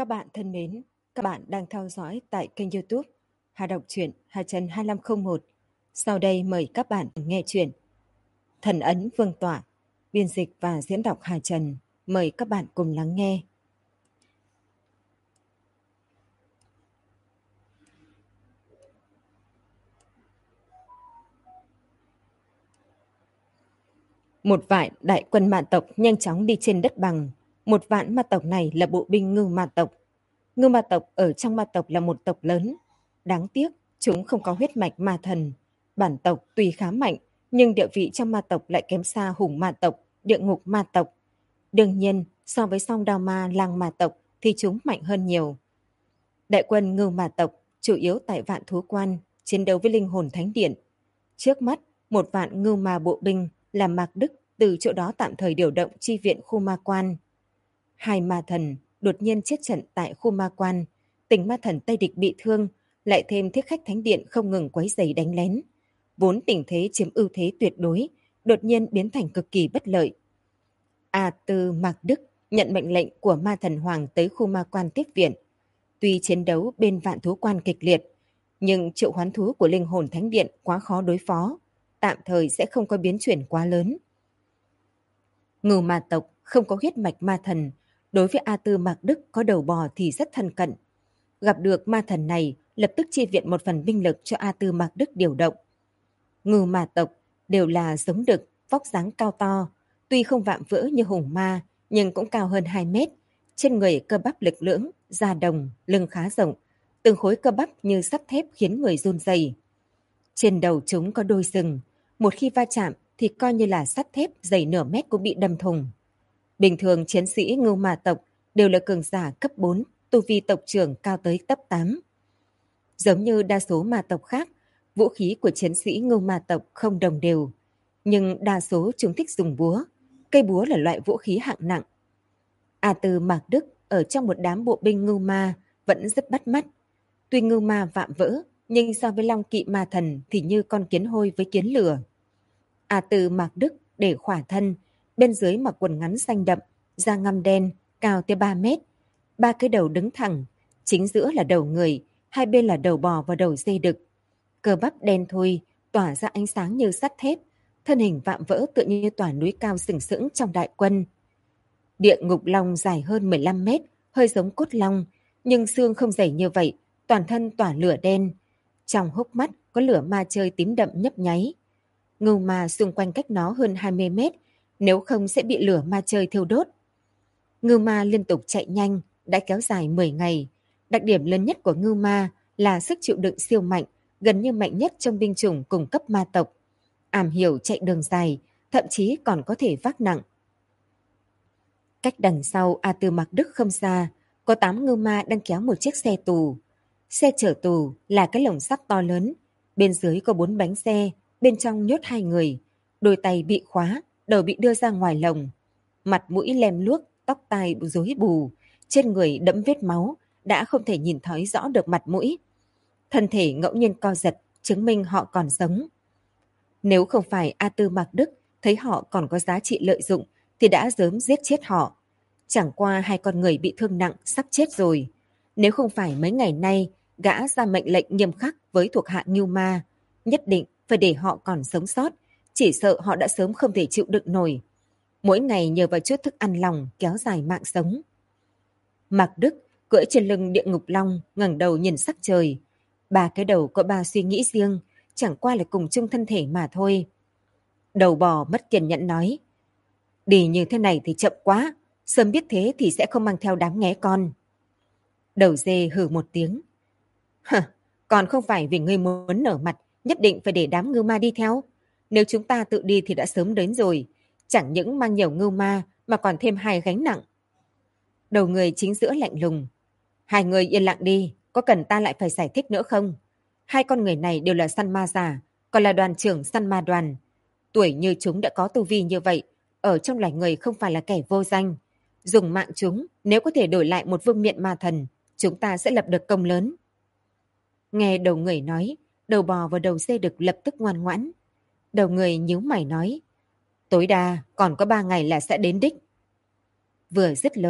Các bạn thân mến, các bạn đang theo dõi tại kênh YouTube Hà Đọc truyện Hà Trần 2501. Sau đây mời các bạn nghe truyện Thần ấn Vương tọa, biên dịch và diễn đọc Hà Trần. Mời các bạn cùng lắng nghe. Một vạn đại quân ma tộc nhanh chóng đi trên đất bằng. Một vạn ma tộc này là bộ binh ngưu ma tộc. Ngưu ma tộc ở trong ma tộc là một tộc lớn. Đáng tiếc, chúng không có huyết mạch ma thần. Bản tộc tuy khá mạnh, nhưng địa vị trong ma tộc lại kém xa hùng ma tộc, địa ngục ma tộc. Đương nhiên, so với song đao ma lang ma tộc thì chúng mạnh hơn nhiều. Đại quân ngưu ma tộc chủ yếu tại Vạn Thú Quan, chiến đấu với linh hồn thánh điện. Trước mắt, một vạn ngưu ma bộ binh là Mạc Đức từ chỗ đó tạm thời điều động chi viện khu ma quan. Hai ma thần đột nhiên chết trận tại khu ma quan, tình ma thần Tây Địch bị thương, lại thêm thiết khách thánh điện không ngừng quấy rầy đánh lén. Vốn tình thế chiếm ưu thế tuyệt đối, đột nhiên biến thành cực kỳ bất lợi. A Tư Mạc Đức nhận mệnh lệnh của ma thần Hoàng tới khu ma quan tiếp viện. Tuy chiến đấu bên Vạn Thú Quan kịch liệt, nhưng triệu hoán thú của linh hồn thánh điện quá khó đối phó, tạm thời sẽ không có biến chuyển quá lớn. Ngưu ma tộc không có huyết mạch ma thần, đối với A Tư Mạc Đức có đầu bò thì rất thân cận. Gặp được ma thần này, lập tức chi viện một phần binh lực cho A Tư Mạc Đức điều động. Ngưu ma tộc đều là giống đực, vóc dáng cao to, tuy không vạm vỡ như hùng ma, nhưng cũng cao hơn 2 mét. Trên người cơ bắp lực lưỡng, da đồng, lưng khá rộng, từng khối cơ bắp như sắt thép khiến người run rẩy. Trên đầu chúng có đôi sừng, một khi va chạm thì coi như là sắt thép dày nửa mét cũng bị đâm thủng. Bình thường chiến sĩ ngưu ma tộc đều là cường giả cấp 4, tu vi tộc trưởng cao tới cấp 8. Giống như đa số ma tộc khác, vũ khí của chiến sĩ ngưu ma tộc không đồng đều, nhưng đa số chúng thích dùng búa. Cây búa là loại vũ khí hạng nặng. A Tư Mạc Đức ở trong một đám bộ binh ngưu ma vẫn rất bắt mắt. Tuy ngưu ma vạm vỡ, nhưng so với long kỵ ma thần thì như con kiến hôi với kiến lửa. A Tư Mạc Đức để khỏa thân, bên dưới mặc quần ngắn xanh đậm, da ngăm đen, cao tới 3 mét. 3 cái đầu đứng thẳng, chính giữa là đầu người, hai bên là đầu bò và đầu dê đực. Cơ bắp đen thui, tỏa ra ánh sáng như sắt thép, thân hình vạm vỡ tựa như tòa núi cao sừng sững trong đại quân. Địa ngục long dài hơn 15 mét, hơi giống cốt long, nhưng xương không dày như vậy, toàn thân tỏa lửa đen. Trong hốc mắt có lửa ma chơi tím đậm nhấp nháy. Ngưu ma xung quanh cách nó hơn 20 mét, nếu không sẽ bị lửa ma chơi thiêu đốt. Ngưu ma liên tục chạy nhanh, đã kéo dài 10 ngày. Đặc điểm lớn nhất của ngưu ma là sức chịu đựng siêu mạnh, gần như mạnh nhất trong binh chủng cùng cấp ma tộc. Am hiểu chạy đường dài, thậm chí còn có thể vác nặng. Cách đằng sau A Tư Mạc Đức không xa, có 8 ngưu ma đang kéo một chiếc xe tù. Xe chở tù là cái lồng sắt to lớn, bên dưới có 4 bánh xe, bên trong nhốt 2 người, đôi tay bị khóa, đầu bị đưa ra ngoài lồng. Mặt mũi lem luốc, tóc tai rối bù, trên người đẫm vết máu, đã không thể nhìn thấy rõ được mặt mũi. Thân thể ngẫu nhiên co giật, chứng minh họ còn sống. Nếu không phải A Tư Mạc Đức thấy họ còn có giá trị lợi dụng, thì đã sớm giết chết họ. Chẳng qua 2 con người bị thương nặng, sắp chết rồi. Nếu không phải mấy ngày nay, gã ra mệnh lệnh nghiêm khắc với thuộc hạ ngưu ma, nhất định phải để họ còn sống sót, chỉ sợ họ đã sớm không thể chịu đựng nổi. Mỗi ngày nhờ vào chút thức ăn lòng kéo dài mạng sống. Mạc Đức cưỡi trên lưng địa ngục long, ngẩng đầu nhìn sắc trời. 3 cái đầu có 3 suy nghĩ riêng, chẳng qua là cùng chung thân thể mà thôi. Đầu bò mất kiên nhẫn nói, đi như thế này thì chậm quá, sớm biết thế thì sẽ không mang theo đám nghé con. Đầu dê hừ một tiếng, hả, còn không phải vì ngươi muốn nở mặt, nhất định phải để đám ngưu ma đi theo. Nếu chúng ta tự đi thì đã sớm đến rồi, chẳng những mang nhiều ngưu ma mà còn thêm 2 gánh nặng. Đầu người chính giữa lạnh lùng, 2 người yên lặng đi, có cần ta lại phải giải thích nữa không? 2 con người này đều là săn ma giả, còn là đoàn trưởng săn ma đoàn. Tuổi như chúng đã có tu vi như vậy, ở trong loài người không phải là kẻ vô danh. Dùng mạng chúng, nếu có thể đổi lại một vương miện ma thần, chúng ta sẽ lập được công lớn. Nghe đầu người nói, đầu bò và đầu dê đực lập tức ngoan ngoãn. Đầu người nhíu mày nói, tối đa còn có 3 ngày là sẽ đến đích. Vừa dứt lời,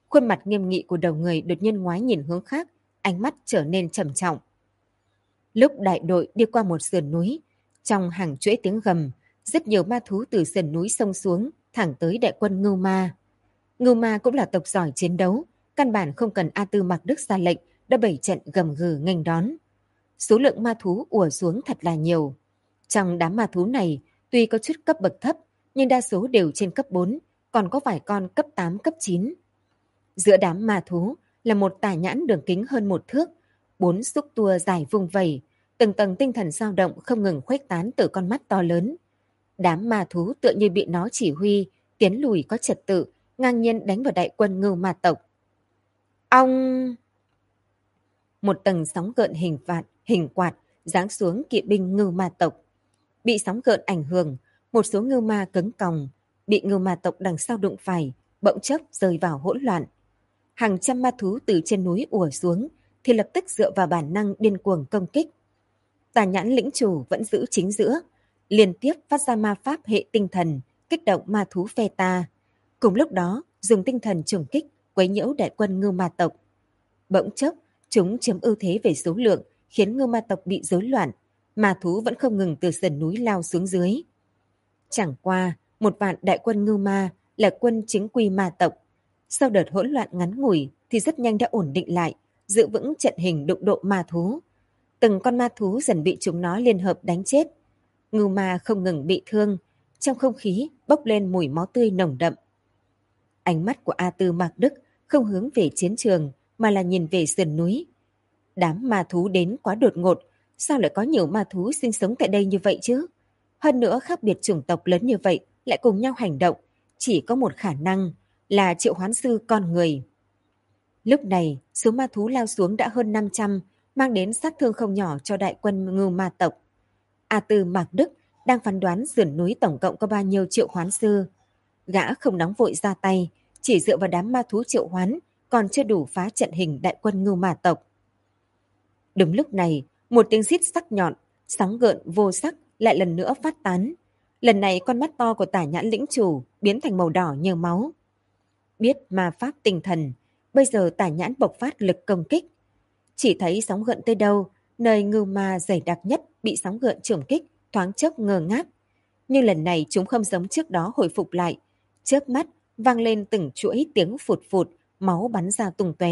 Khuôn mặt nghiêm nghị của đầu người đột nhiên ngoái nhìn hướng khác, ánh mắt trở nên trầm trọng. Lúc đại đội đi qua một sườn núi, trong hàng chuỗi tiếng gầm, rất nhiều ma thú từ sườn núi xông xuống, thẳng tới đại quân Ngưu Ma. Ngưu Ma cũng là tộc giỏi chiến đấu, căn bản không cần A Tư Mạc Đức ra lệnh, đã bày trận gầm gừ nghênh đón. Số lượng ma thú ùa xuống thật là nhiều. Trong đám ma thú này, tuy có chút cấp bậc thấp, nhưng đa số đều trên cấp 4, còn có vài con cấp 8, cấp 9. Giữa đám ma thú là một tà nhãn đường kính hơn 1 thước, 4 xúc tua dài vung vẩy, từng tầng tinh thần dao động không ngừng khuếch tán từ con mắt to lớn. Đám ma thú tựa như bị nó chỉ huy, tiến lùi có trật tự, ngang nhiên đánh vào đại quân Ngưu Ma tộc. Ong! Một tầng sóng gợn hình quạt giáng xuống kỵ binh Ngưu Ma tộc. Bị sóng gợn ảnh hưởng, một số Ngưu Ma cứng còng, bị Ngưu Ma tộc đằng sau đụng phải, bỗng chốc rơi vào hỗn loạn. Hàng trăm ma thú từ trên núi ùa xuống, thì lập tức dựa vào bản năng điên cuồng công kích. Tà nhãn lĩnh chủ vẫn giữ chính giữa, liên tiếp phát ra ma pháp hệ tinh thần, kích động ma thú phe ta. Cùng lúc đó, dùng tinh thần trùng kích, quấy nhiễu đại quân Ngưu Ma tộc. Bỗng chốc, chúng chiếm ưu thế về số lượng, khiến Ngưu Ma tộc bị rối loạn. Ma thú vẫn không ngừng từ sườn núi lao xuống dưới. Chẳng qua, một vạn đại quân Ngưu Ma là quân chính quy ma tộc. Sau đợt hỗn loạn ngắn ngủi thì rất nhanh đã ổn định lại, giữ vững trận hình đụng độ ma thú. Từng con ma thú dần bị chúng nó liên hợp đánh chết. Ngưu Ma không ngừng bị thương, trong không khí bốc lên mùi máu tươi nồng đậm. Ánh mắt của A Tư Mạc Đức không hướng về chiến trường mà là nhìn về sườn núi. Đám ma thú đến quá đột ngột, sao lại có nhiều ma thú sinh sống tại đây như vậy chứ? Hơn nữa khác biệt chủng tộc lớn như vậy lại cùng nhau hành động, chỉ có một khả năng là triệu hoán sư con người. Lúc này, số ma thú lao xuống đã hơn 500, mang đến sát thương không nhỏ cho đại quân Ngưu Ma tộc. A Tư Mạc Đức đang phán đoán sườn núi tổng cộng có bao nhiêu triệu hoán sư. Gã không nóng vội ra tay, chỉ dựa vào đám ma thú triệu hoán, còn chưa đủ phá trận hình đại quân Ngưu Ma tộc. Đúng lúc này, một tiếng rít sắc nhọn, sóng gợn vô sắc lại lần nữa phát tán. Lần này con mắt to của tả nhãn lĩnh chủ biến thành màu đỏ như máu. Biết ma pháp tinh thần, bây giờ tả nhãn bộc phát lực công kích. Chỉ thấy sóng gợn tới đâu, nơi Ngưu Ma dày đặc nhất bị sóng gợn trùng kích, thoáng chốc ngơ ngác. Nhưng lần này chúng không giống trước đó hồi phục lại. Chớp mắt, vang lên từng chuỗi tiếng phụt phụt, máu bắn ra tung tóe.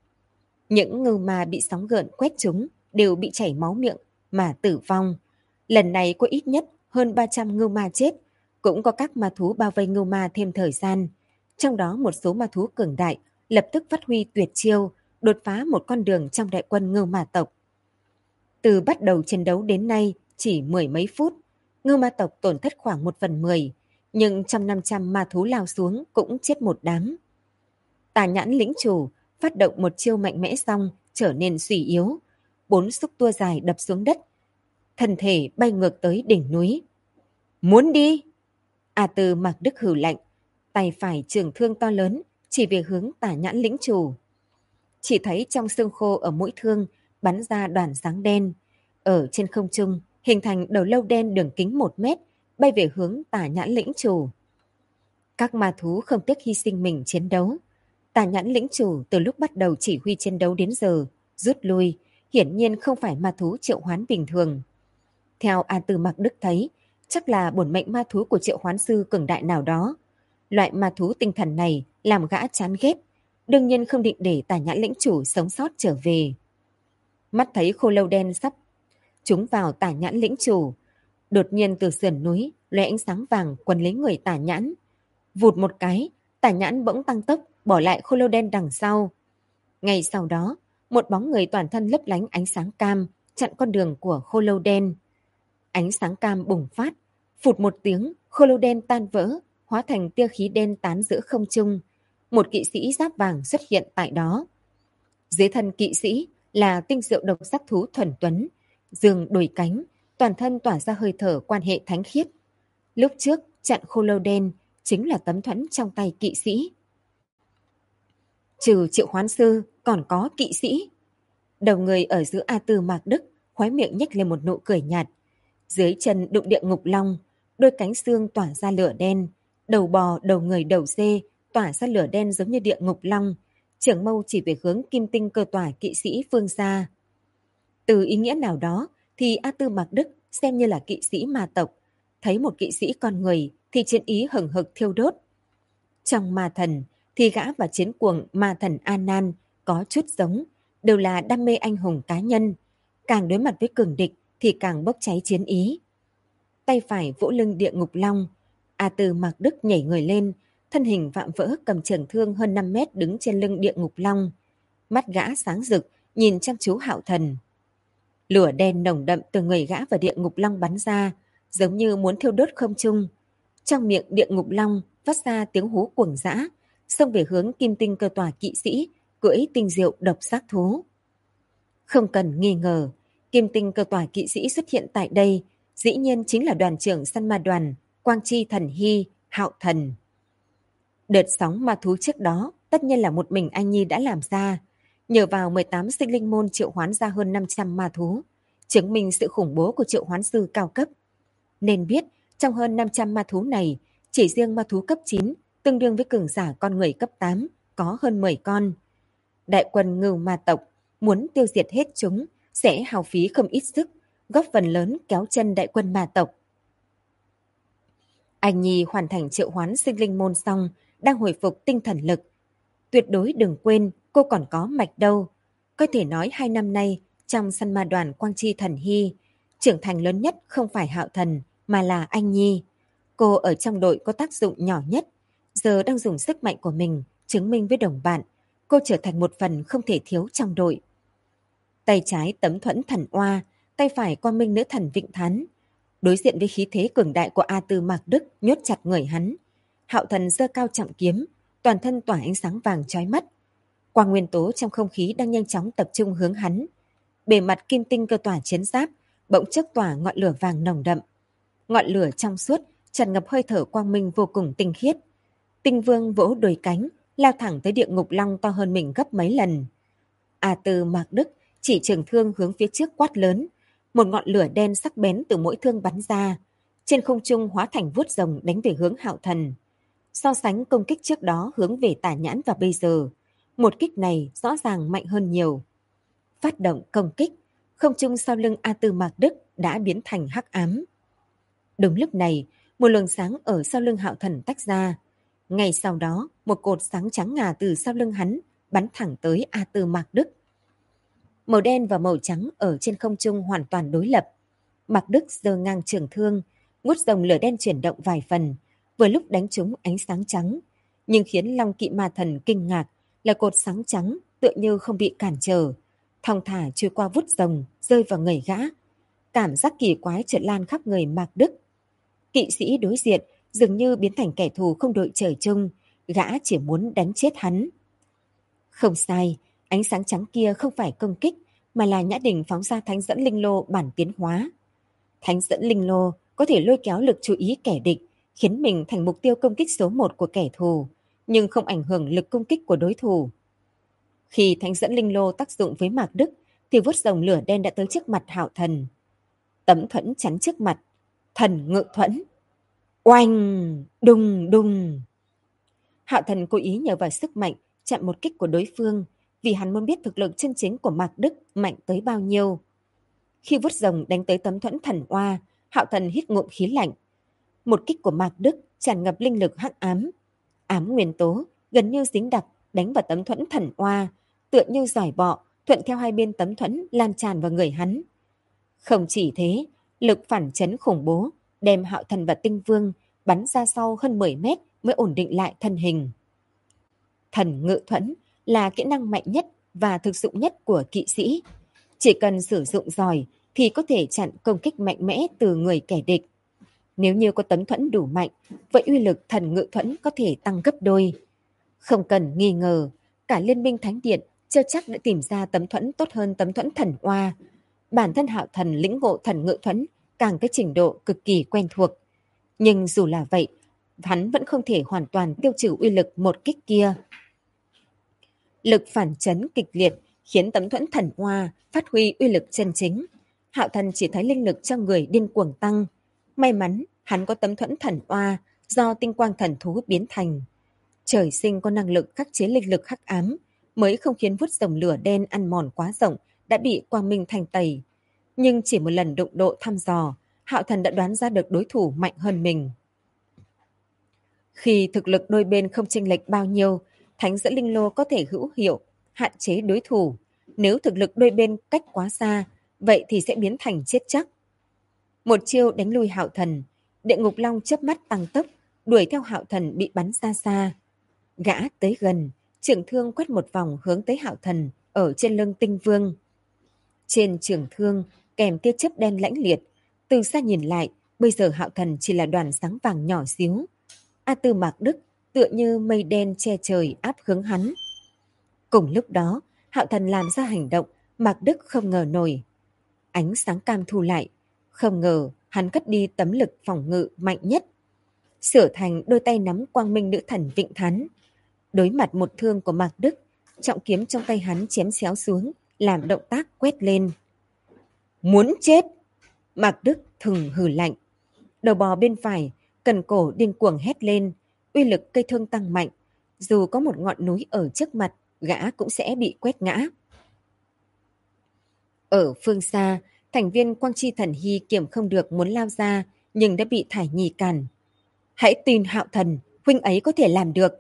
Những Ngưu Ma bị sóng gợn quét trúng đều bị chảy máu miệng mà tử vong. Lần này có ít nhất hơn 300 Ngưu Ma chết, cũng có các ma thú bao vây Ngưu Ma thêm thời gian. Trong đó một số ma thú cường đại lập tức phát huy tuyệt chiêu, đột phá một con đường trong đại quân Ngưu Ma tộc. Từ bắt đầu chiến đấu đến nay chỉ mười mấy phút, Ngưu Ma tộc tổn thất khoảng 1/10, nhưng trong 500 ma thú lao xuống cũng chết một đám. Tà nhãn lĩnh chủ phát động một chiêu mạnh mẽ xong trở nên suy yếu, 4 xúc tua dài đập xuống đất, thân thể bay ngược tới đỉnh núi. Muốn đi! A Tư Mạc Đức hừ lạnh, tay phải trường thương to lớn chỉ về hướng tà nhãn lĩnh chủ. Chỉ thấy trong xương khô ở mũi thương bắn ra đoàn sáng đen, ở trên không trung hình thành đầu lâu đen đường kính 1 mét, bay về hướng tà nhãn lĩnh chủ. Các ma thú không tiếc hy sinh mình chiến đấu. Tà nhãn lĩnh chủ từ lúc bắt đầu chỉ huy chiến đấu đến giờ rút lui, hiển nhiên không phải ma thú triệu hoán bình thường. Theo A Tư Mạc Đức thấy, chắc là bổn mệnh ma thú của triệu hoán sư cường đại nào đó. Loại ma thú tinh thần này làm gã chán ghét, đương nhiên không định để tà nhãn lĩnh chủ sống sót trở về. Mắt thấy khô lâu đen sắp trúng vào tà nhãn lĩnh chủ, đột nhiên từ sườn núi lóe ánh sáng vàng quấn lấy người tà nhãn. Vụt một cái, tà nhãn bỗng tăng tốc bỏ lại khô lâu đen đằng sau. Ngay sau đó, một bóng người toàn thân lấp lánh ánh sáng cam chặn con đường của khô lâu đen. Ánh sáng cam bùng phát, phụt một tiếng, khô lâu đen tan vỡ, hóa thành tia khí đen tán giữa không trung. Một kỵ sĩ giáp vàng xuất hiện tại đó. Dưới thân kỵ sĩ là tinh diệu độc giác thú thuần tuấn, giường đùi cánh, toàn thân tỏa ra hơi thở quan hệ thánh khiết. Lúc trước chặn khô lâu đen chính là tấm thuẫn trong tay kỵ sĩ. Trừ triệu hoán sư còn có kỵ sĩ. Đầu người ở giữa A Tư Mạc Đức khóe miệng nhếch lên một nụ cười nhạt. Dưới chân đụng địa ngục long, đôi cánh xương tỏa ra lửa đen, đầu bò, đầu người, đầu dê tỏa ra lửa đen giống như địa ngục long, trưởng mâu chỉ về hướng kim tinh cơ tỏa kỵ sĩ phương xa. Từ ý nghĩa nào đó thì A Tư Mạc Đức xem như là kỵ sĩ ma tộc, thấy một kỵ sĩ con người thì chiến ý hừng hực thiêu đốt. Trong ma thần thì gã và chiến cuồng ma thần A Nan có chút giống, đều là đam mê anh hùng cá nhân, càng đối mặt với cường địch thì càng bốc cháy chiến ý. Tay phải vỗ lưng địa ngục long, A Tư Mạc Đức nhảy người lên, thân hình vạm vỡ cầm trường thương hơn 5 mét đứng trên lưng địa ngục long. Mắt gã sáng rực, nhìn chăm chú Hạo Thần. Lửa đen nồng đậm từ người gã và địa ngục long bắn ra, giống như muốn thiêu đốt không trung. Trong miệng địa ngục long phát ra tiếng hú cuồng dã, xông về hướng kim tinh cơ tòa kỵ sĩ, cưỡi tinh diệu độc sát thú. Không cần nghi ngờ, kim tinh cơ tòa kỵ sĩ xuất hiện tại đây, dĩ nhiên chính là đoàn trưởng săn ma đoàn, Quang Chi Thần Hy, Hạo Thần. Đợt sóng ma thú trước đó, tất nhiên là một mình anh Nhi đã làm ra. Nhờ vào 18 sinh linh môn triệu hoán ra hơn 500 ma thú, chứng minh sự khủng bố của triệu hoán sư cao cấp. Nên biết, trong hơn 500 ma thú này, chỉ riêng ma thú cấp 9, tương đương với cường giả con người cấp 8, có hơn 10 con. Đại quân ngưu ma tộc, muốn tiêu diệt hết chúng, sẽ hao phí không ít sức, góp phần lớn kéo chân đại quân ma tộc. Anh Nhi hoàn thành triệu hoán sinh linh môn xong, đang hồi phục tinh thần lực. Tuyệt đối đừng quên, cô còn có mạch đâu. Có thể nói 2 năm nay, trong săn ma đoàn Quang Chi Thần Hy, trưởng thành lớn nhất không phải Hạo Thần, mà là anh Nhi. Cô ở trong đội có tác dụng nhỏ nhất, giờ đang dùng sức mạnh của mình chứng minh với đồng bạn. Cô trở thành một phần không thể thiếu trong đội. Tay trái tấm thuẫn thần oa, tay phải quang minh nữ thần Vịnh Thán. Đối diện với khí thế cường đại của A Tư Mạc Đức nhốt chặt người hắn. Hạo Thần giơ cao trọng kiếm, toàn thân tỏa ánh sáng vàng chói mắt. Quang nguyên tố trong không khí đang nhanh chóng tập trung hướng hắn. Bề mặt kim tinh cơ tỏa chiến giáp bỗng chốc tỏa ngọn lửa vàng nồng đậm. Ngọn lửa trong suốt tràn ngập hơi thở quang minh vô cùng tinh khiết. Tinh Vương vỗ đôi cánh, lao thẳng tới địa ngục long to hơn mình gấp mấy lần. A Tư Mạc Đức chỉ trường thương hướng phía trước quát lớn, một ngọn lửa đen sắc bén từ mỗi thương bắn ra, trên không trung hóa thành vuốt rồng đánh về hướng Hạo Thần. So sánh công kích trước đó hướng về Tả Nhãn và bây giờ, một kích này rõ ràng mạnh hơn nhiều. Phát động công kích, không trung sau lưng A Tư Mạc Đức đã biến thành hắc ám. Đúng lúc này, một luồng sáng ở sau lưng Hạo Thần tách ra. Ngay sau đó, một cột sáng trắng ngà từ sau lưng hắn bắn thẳng tới A Tư Mạc Đức. Màu đen và màu trắng ở trên không trung hoàn toàn đối lập. Mạc Đức giơ ngang trường thương, ngút dòng lửa đen chuyển động vài phần, vừa lúc đánh trúng ánh sáng trắng. Nhưng khiến Long Kỵ Ma Thần kinh ngạc là cột sáng trắng tựa như không bị cản trở, thong thả trôi qua vút rồng, rơi vào người gã. Cảm giác kỳ quái chợt lan khắp người Mạc Đức. Kỵ sĩ đối diện dường như biến thành kẻ thù không đội trời chung, gã chỉ muốn đánh chết hắn. Không sai, ánh sáng trắng kia không phải công kích, mà là Nhã Đình phóng ra thánh dẫn linh lô bản tiến hóa. Thánh dẫn linh lô có thể lôi kéo lực chú ý kẻ địch, khiến mình thành mục tiêu công kích số 1 của kẻ thù, nhưng không ảnh hưởng lực công kích của đối thủ. Khi thánh dẫn linh lô tác dụng với Mạc Đức, thì vuốt rồng lửa đen đã tới trước mặt Hạo Thần. Tấm thuẫn chắn trước mặt, thần ngự thuẫn. Oanh! Đùng đùng! Hạo Thần cố ý nhờ vào sức mạnh chặn một kích của đối phương, vì hắn muốn biết thực lực chân chính của Mạc Đức mạnh tới bao nhiêu. Khi vuốt rồng đánh tới tấm thuẫn thần oa, Hạo Thần hít ngụm khí lạnh. Một kích của Mạc Đức tràn ngập linh lực hắc ám. Ám nguyên tố gần như dính đặc đánh vào tấm thuẫn thần oa, tựa như giỏi bọ thuận theo hai bên tấm thuẫn lan tràn vào người hắn. Không chỉ thế, lực phản chấn khủng bố đem Hạo Thần và Tinh Vương bắn ra sau hơn 10 mét mới ổn định lại thân hình. Thần ngự thuẫn là kỹ năng mạnh nhất và thực dụng nhất của kỵ sĩ. Chỉ cần sử dụng giỏi thì có thể chặn công kích mạnh mẽ từ người kẻ địch. Nếu như có tấm thuẫn đủ mạnh, vậy uy lực thần ngự thuẫn có thể tăng gấp đôi. Không cần nghi ngờ, cả Liên minh Thánh Điện chưa chắc đã tìm ra tấm thuẫn tốt hơn tấm thuẫn thần oa. Bản thân Hạo Thần lĩnh ngộ thần ngự thuẫn càng cái trình độ cực kỳ quen thuộc. Nhưng dù là vậy, hắn vẫn không thể hoàn toàn tiêu trừ uy lực một kích kia. Lực phản chấn kịch liệt khiến tấm thuẫn thần oa phát huy uy lực chân chính. Hạo Thần chỉ thấy linh lực trong người điên cuồng tăng. May mắn hắn có tấm thuẫn thần oa do tinh quang thần thú biến thành. Trời sinh có năng lực khắc chế linh lực hắc ám, mới không khiến vuốt rồng lửa đen ăn mòn quá rộng đã bị quang minh thanh tẩy. Nhưng chỉ một lần đụng độ thăm dò, Hạo Thần đã đoán ra được đối thủ mạnh hơn mình. Khi thực lực đôi bên không chênh lệch bao nhiêu, thánh dẫn linh lô có thể hữu hiệu hạn chế đối thủ. Nếu thực lực đôi bên cách quá xa, vậy thì sẽ biến thành chết chắc. Một chiêu đánh lui Hạo Thần, Địa Ngục Long chớp mắt tăng tốc, đuổi theo Hạo Thần bị bắn xa xa. Gã tới gần, trường thương quét một vòng hướng tới Hạo Thần ở trên lưng Tinh Vương. Trên trường thương kèm tia chớp đen lãnh liệt, từ xa nhìn lại, bây giờ Hạo Thần chỉ là đoàn sáng vàng nhỏ xíu. A Tư Mạc Đức tựa như mây đen che trời áp hướng hắn. Cùng lúc đó, Hạo Thần làm ra hành động Mạc Đức không ngờ nổi. Ánh sáng cam thu lại, không ngờ hắn cất đi tấm lực phòng ngự mạnh nhất. Sửa thành đôi tay nắm quang minh nữ thần Vịnh Thán. Đối mặt một thương của Mạc Đức, trọng kiếm trong tay hắn chém xéo xuống, làm động tác quét lên. Muốn chết! Mạc Đức thừng hừ lạnh. Đầu bò bên phải, cần cổ điên cuồng hét lên, uy lực cây thương tăng mạnh. Dù có một ngọn núi ở trước mặt, gã cũng sẽ bị quét ngã. Ở phương xa, thành viên Quang Chi Thần Hy kiểm không được muốn lao ra, nhưng đã bị Thải Nhi cản. Hãy tin Hạo Thần, huynh ấy có thể làm được.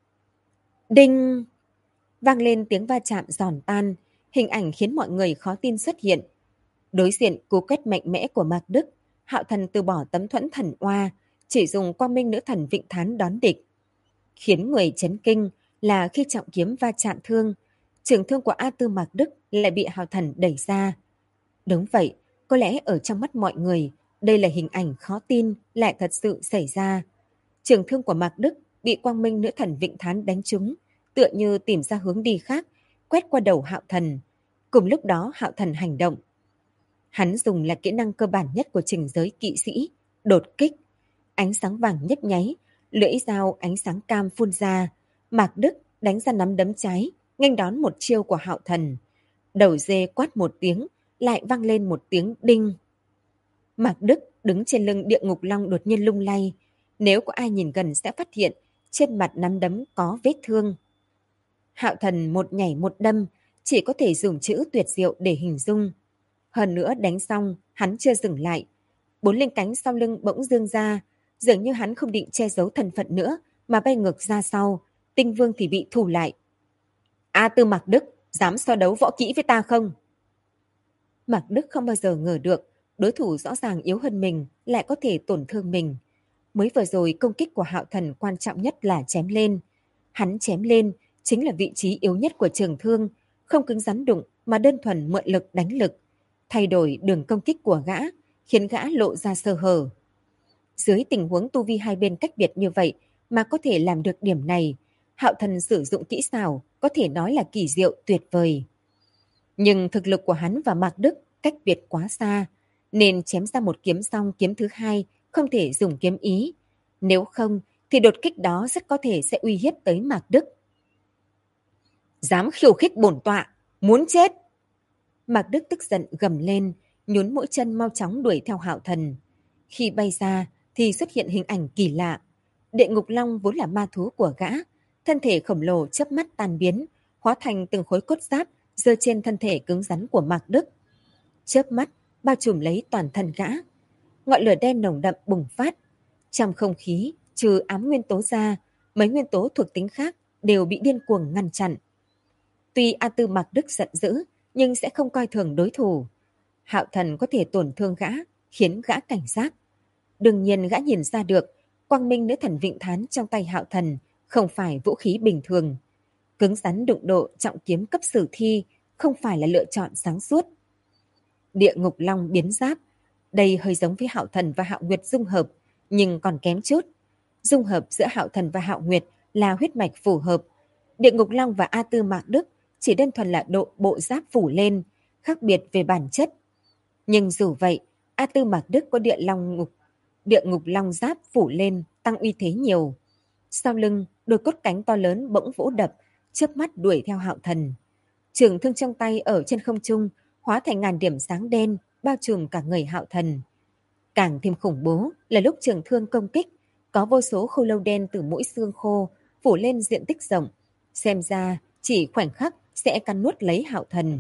Đinh! Vang lên tiếng va chạm giòn tan, hình ảnh khiến mọi người khó tin xuất hiện. Đối diện cú quét mạnh mẽ của Mạc Đức, Hạo Thần từ bỏ tấm thuẫn thần oa, chỉ dùng quang minh nữ thần Vịnh Thán đón địch. Khiến người chấn kinh là khi trọng kiếm va chạm thương, trường thương của A Tư Mạc Đức lại bị Hạo Thần đẩy ra. Đúng vậy, có lẽ ở trong mắt mọi người, đây là hình ảnh khó tin lại thật sự xảy ra. Trường thương của Mạc Đức bị quang minh nữ thần Vịnh Thán đánh trúng, tựa như tìm ra hướng đi khác, quét qua đầu Hạo Thần. Cùng lúc đó Hạo Thần hành động. Hắn dùng là kỹ năng cơ bản nhất của trình giới kỵ sĩ, đột kích. Ánh sáng vàng nhấp nháy, lưỡi dao ánh sáng cam phun ra. Mạc Đức đánh ra nắm đấm trái, nghênh đón một chiêu của Hạo Thần. Đầu dê quát một tiếng, lại vang lên một tiếng đinh. Mạc Đức đứng trên lưng Địa Ngục Long đột nhiên lung lay. Nếu có ai nhìn gần sẽ phát hiện trên mặt nắm đấm có vết thương. Hạo Thần một nhảy một đâm, chỉ có thể dùng chữ tuyệt diệu để hình dung. Hơn nữa đánh xong, hắn chưa dừng lại. 4 linh cánh sau lưng bỗng dương ra, dường như hắn không định che giấu thân phận nữa, mà bay ngược ra sau. Tinh Vương thì bị thủ lại. A Tư Mạc Đức, dám so đấu võ kỹ với ta không? Mạc Đức không bao giờ ngờ được, đối thủ rõ ràng yếu hơn mình lại có thể tổn thương mình. Mới vừa rồi công kích của Hạo Thần quan trọng nhất là chém lên. Hắn chém lên chính là vị trí yếu nhất của trường thương, không cứng rắn đụng mà đơn thuần mượn lực đánh lực. Thay đổi đường công kích của gã, khiến gã lộ ra sơ hở. Dưới tình huống tu vi hai bên cách biệt như vậy mà có thể làm được điểm này, Hạo Thần sử dụng kỹ xảo có thể nói là kỳ diệu tuyệt vời. Nhưng thực lực của hắn và Mạc Đức cách biệt quá xa, nên chém ra một kiếm xong kiếm thứ hai không thể dùng kiếm ý. Nếu không thì đột kích đó rất có thể sẽ uy hiếp tới Mạc Đức. Dám khiêu khích bổn tọa, muốn chết! Mạc Đức tức giận gầm lên, nhún mũi chân mau chóng đuổi theo Hạo Thần. Khi bay ra thì xuất hiện hình ảnh kỳ lạ. Địa Ngục Long vốn là ma thú của gã, thân thể khổng lồ chớp mắt tan biến, hóa thành từng khối cốt giáp giơ trên thân thể cứng rắn của Mạc Đức. Chớp mắt bao trùm lấy toàn thân gã. Ngọn lửa đen nồng đậm bùng phát. Trong không khí, trừ ám nguyên tố ra, mấy nguyên tố thuộc tính khác đều bị điên cuồng ngăn chặn. Tuy A Tư Mạc Đức giận dữ, nhưng sẽ không coi thường đối thủ. Hạo Thần có thể tổn thương gã, khiến gã cảnh giác. Đương nhiên gã nhìn ra được, quang minh nữ thần Vịnh Thán trong tay Hạo Thần không phải vũ khí bình thường. Cứng rắn đụng độ trọng kiếm cấp sử thi không phải là lựa chọn sáng suốt. Địa Ngục Long biến giáp, đây hơi giống với Hạo Thần và Hạo Nguyệt dung hợp, nhưng còn kém chút. Dung hợp giữa Hạo Thần và Hạo Nguyệt là huyết mạch phù hợp. Địa Ngục Long và A Tư Mạc Đức chỉ đơn thuần là độ bộ giáp phủ lên, khác biệt về bản chất. Nhưng dù vậy, A Tư Mạc Đức có địa ngục long giáp phủ lên tăng uy thế nhiều. Sau lưng, đôi cốt cánh to lớn bỗng vỗ đập, chớp mắt đuổi theo Hạo Thần. Trường thương trong tay ở trên không trung hóa thành ngàn điểm sáng đen bao trùm cả người Hạo Thần. Càng thêm khủng bố là lúc trường thương công kích, có vô số khô lâu đen từ mũi xương khô phủ lên diện tích rộng, xem ra chỉ khoảnh khắc sẽ cắn nuốt lấy Hạo Thần.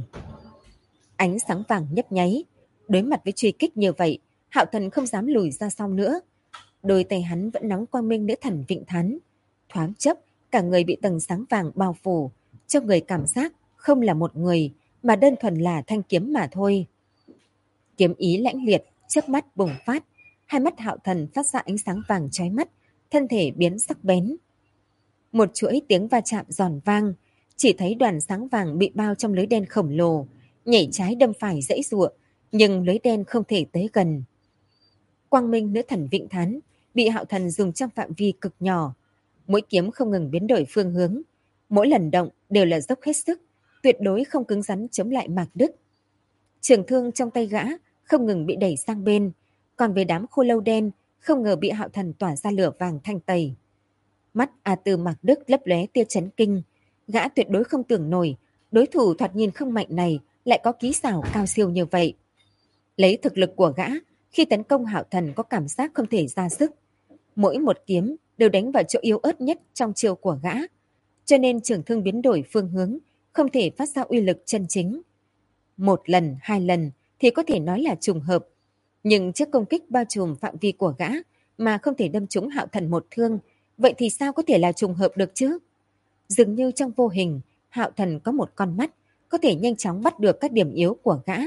Ánh sáng vàng nhấp nháy, đối mặt với truy kích như vậy, Hạo Thần không dám lùi ra sau nữa. Đôi tay hắn vẫn nắm quang minh nữ thần Vịnh Thán. Thoáng chốc, cả người bị tầng sáng vàng bao phủ, cho người cảm giác không là một người, mà đơn thuần là thanh kiếm mà thôi. Kiếm ý lãnh liệt, chớp mắt bùng phát, hai mắt Hạo Thần phát ra ánh sáng vàng chói mắt, thân thể biến sắc bén. Một chuỗi tiếng va chạm giòn vang, chỉ thấy đoàn sáng vàng bị bao trong lưới đen khổng lồ, nhảy trái đâm phải giãy giụa, nhưng lưới đen không thể tới gần. Quang minh nữ thần Vịnh Thán bị Hạo Thần dùng trong phạm vi cực nhỏ, mỗi kiếm không ngừng biến đổi phương hướng, mỗi lần động đều là dốc hết sức, tuyệt đối không cứng rắn chống lại Mạc Đức. Trường thương trong tay gã không ngừng bị đẩy sang bên, còn về đám khô lâu đen không ngờ bị Hạo Thần tỏa ra lửa vàng thanh tẩy. Mắt A Tư Mạc Đức lấp lóe tia chấn kinh, gã tuyệt đối không tưởng nổi đối thủ thoạt nhìn không mạnh này lại có kỹ xảo cao siêu như vậy. Lấy thực lực của gã, khi tấn công Hạo Thần có cảm giác không thể ra sức. Mỗi một kiếm đều đánh vào chỗ yếu ớt nhất trong chiêu của gã, cho nên trường thương biến đổi phương hướng, không thể phát ra uy lực chân chính. Một lần, hai lần thì có thể nói là trùng hợp, nhưng trước công kích bao trùm phạm vi của gã mà không thể đâm trúng Hạo Thần một thương, vậy thì sao có thể là trùng hợp được chứ? Dường như trong vô hình, Hạo Thần có một con mắt, có thể nhanh chóng bắt được các điểm yếu của gã.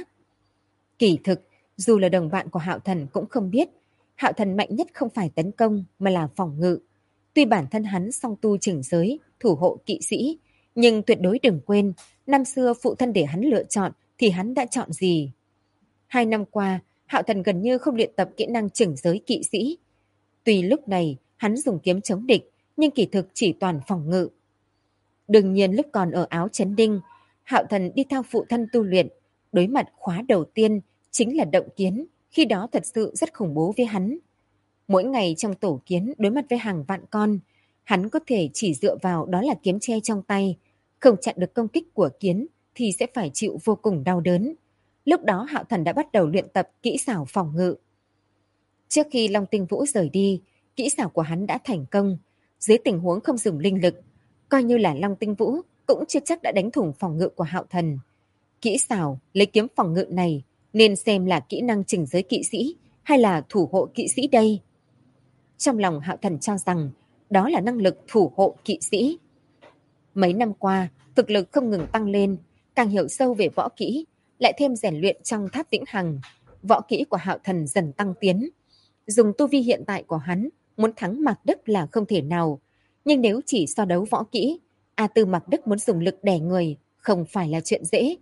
Kỳ thực, dù là đồng bạn của Hạo Thần cũng không biết, Hạo Thần mạnh nhất không phải tấn công mà là phòng ngự. Tuy bản thân hắn song tu chỉnh giới, thủ hộ kỵ sĩ, nhưng tuyệt đối đừng quên, năm xưa phụ thân để hắn lựa chọn thì hắn đã chọn gì. 2 năm qua, Hạo Thần gần như không luyện tập kỹ năng chỉnh giới kỵ sĩ. Tuy lúc này hắn dùng kiếm chống địch, nhưng kỳ thực chỉ toàn phòng ngự. Đương nhiên lúc còn ở áo chấn đinh, Hạo Thần đi theo phụ thân tu luyện, đối mặt khóa đầu tiên chính là động kiến, khi đó thật sự rất khủng bố với hắn. Mỗi ngày trong tổ kiến đối mặt với hàng vạn con, hắn có thể chỉ dựa vào đó là kiếm tre trong tay, không chặn được công kích của kiến thì sẽ phải chịu vô cùng đau đớn. Lúc đó Hạo Thần đã bắt đầu luyện tập kỹ xảo phòng ngự. Trước khi Long Tinh Vũ rời đi, kỹ xảo của hắn đã thành công. Dưới tình huống không dùng linh lực, coi như là Long Tinh Vũ cũng chưa chắc đã đánh thủng phòng ngự của Hạo Thần. Kỹ xảo lấy kiếm phòng ngự này nên xem là kỹ năng chỉnh giới kỵ sĩ hay là thủ hộ kỵ sĩ đây. Trong lòng Hạo Thần cho rằng đó là năng lực thủ hộ kỵ sĩ. Mấy năm qua, thực lực không ngừng tăng lên, càng hiểu sâu về võ kỹ, lại thêm rèn luyện trong tháp vĩnh hằng, võ kỹ của Hạo Thần dần tăng tiến. Dùng tu vi hiện tại của hắn, muốn thắng Mạc Đức là không thể nào, nhưng nếu chỉ so đấu võ kỹ, A Tư Mạc Đức muốn dùng lực đè người không phải là chuyện dễ.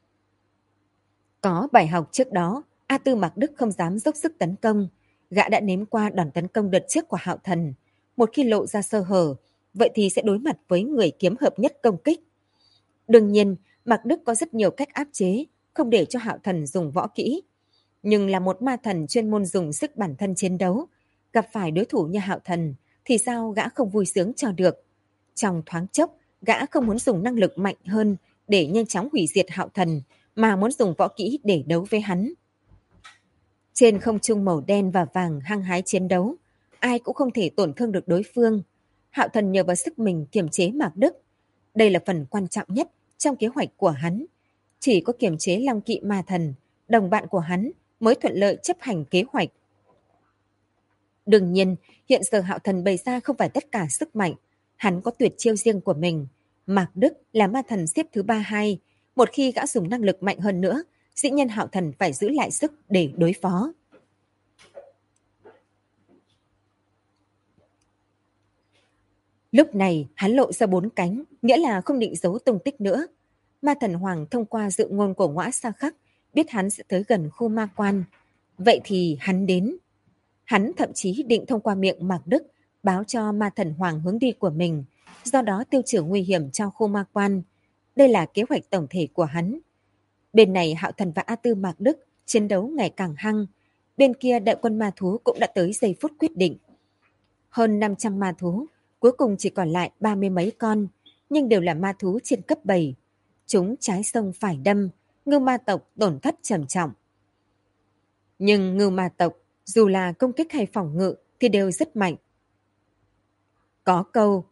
Có bài học trước đó, A Tư Mạc Đức không dám dốc sức tấn công. Gã đã nếm qua đòn tấn công đợt trước của Hạo Thần. Một khi lộ ra sơ hở, vậy thì sẽ đối mặt với người kiếm hợp nhất công kích. Đương nhiên, Mạc Đức có rất nhiều cách áp chế, không để cho Hạo Thần dùng võ kỹ. Nhưng là một ma thần chuyên môn dùng sức bản thân chiến đấu, gặp phải đối thủ như Hạo Thần, thì sao gã không vui sướng cho được. Trong thoáng chốc, gã không muốn dùng năng lực mạnh hơn để nhanh chóng hủy diệt Hạo Thần, mà muốn dùng võ kỹ để đấu với hắn. Trên không trung màu đen và vàng hăng hái chiến đấu, ai cũng không thể tổn thương được đối phương. Hạo Thần nhờ vào sức mình kiềm chế Mạc Đức. Đây là phần quan trọng nhất trong kế hoạch của hắn. Chỉ có kiềm chế Long Kỵ Ma Thần, đồng bạn của hắn, mới thuận lợi chấp hành kế hoạch. Đương nhiên, hiện giờ Hạo Thần bày ra không phải tất cả sức mạnh. Hắn có tuyệt chiêu riêng của mình. Mạc Đức là ma thần xếp thứ 32. Một khi gã dùng năng lực mạnh hơn nữa, dĩ nhiên Hạo Thần phải giữ lại sức để đối phó. Lúc này hắn lộ ra 4 cánh, nghĩa là không định giấu tung tích nữa. Ma thần Hoàng thông qua dự ngôn của Ngõa Sa Khắc, biết hắn sẽ tới gần khu ma quan. Vậy thì hắn đến. Hắn thậm chí định thông qua miệng Mạc Đức báo cho ma thần Hoàng hướng đi của mình, do đó tiêu trừ nguy hiểm cho khu ma quan. Đây là kế hoạch tổng thể của hắn. Bên này Hạo Thần và A Tư Mạc Đức chiến đấu ngày càng hăng. Bên kia đại quân ma thú cũng đã tới giây phút quyết định. Hơn 500 ma thú, cuối cùng chỉ còn lại 30 mấy con, nhưng đều là ma thú trên cấp 7. Chúng trái sông phải đâm, ngưu ma tộc tổn thất trầm trọng. Nhưng ngưu ma tộc, dù là công kích hay phòng ngự thì đều rất mạnh. Có câu,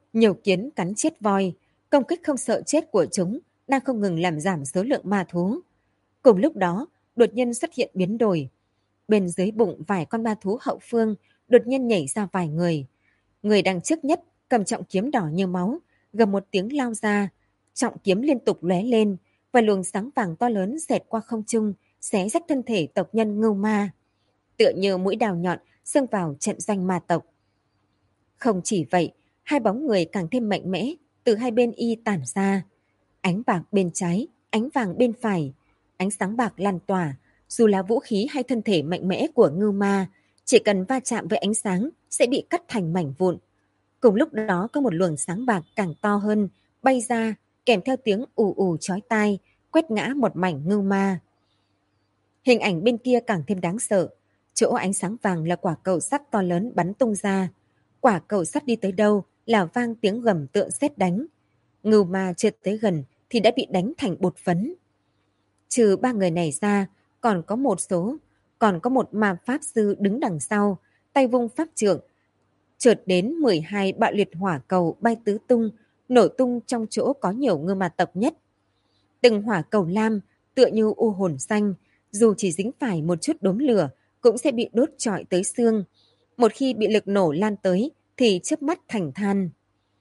Nhiều kiến cắn chết voi, công kích không sợ chết của chúng đang không ngừng làm giảm số lượng ma thú. Cùng lúc đó, đột nhiên xuất hiện biến đổi. Bên dưới bụng vài con ma thú hậu phương đột nhiên nhảy ra vài người. Người đằng trước nhất cầm trọng kiếm đỏ như máu, gầm một tiếng lao ra. Trọng kiếm liên tục lóe lên và luồng sáng vàng to lớn xẹt qua không trung, xé rách thân thể tộc nhân Ngưu Ma. Tựa như mũi đào nhọn xông vào trận doanh ma tộc. Không chỉ vậy, hai bóng người càng thêm mạnh mẽ từ hai bên y tản ra. Ánh bạc bên trái, ánh vàng bên phải, ánh sáng bạc lan tỏa, dù là vũ khí hay thân thể mạnh mẽ của Ngưu Ma, chỉ cần va chạm với ánh sáng sẽ bị cắt thành mảnh vụn. Cùng lúc đó có một luồng sáng bạc càng to hơn bay ra, kèm theo tiếng ù ù chói tai, quét ngã một mảnh Ngưu Ma. Hình ảnh bên kia càng thêm đáng sợ. Chỗ ánh sáng vàng là quả cầu sắt to lớn bắn tung ra. Quả cầu sắt đi tới đâu là vang tiếng gầm tựa sét đánh. Ngưu Ma chưa tới gần thì đã bị đánh thành bột phấn. Trừ ba người này ra, còn có một ma pháp sư đứng đằng sau, tay vung pháp trượng. Chợt đến 12 bạo liệt hỏa cầu bay tứ tung, nổ tung trong chỗ có nhiều ngư ma tộc nhất. Từng hỏa cầu lam tựa như u hồn xanh, dù chỉ dính phải một chút đốm lửa cũng sẽ bị đốt trọi tới xương. Một khi bị lực nổ lan tới thì chớp mắt thành than.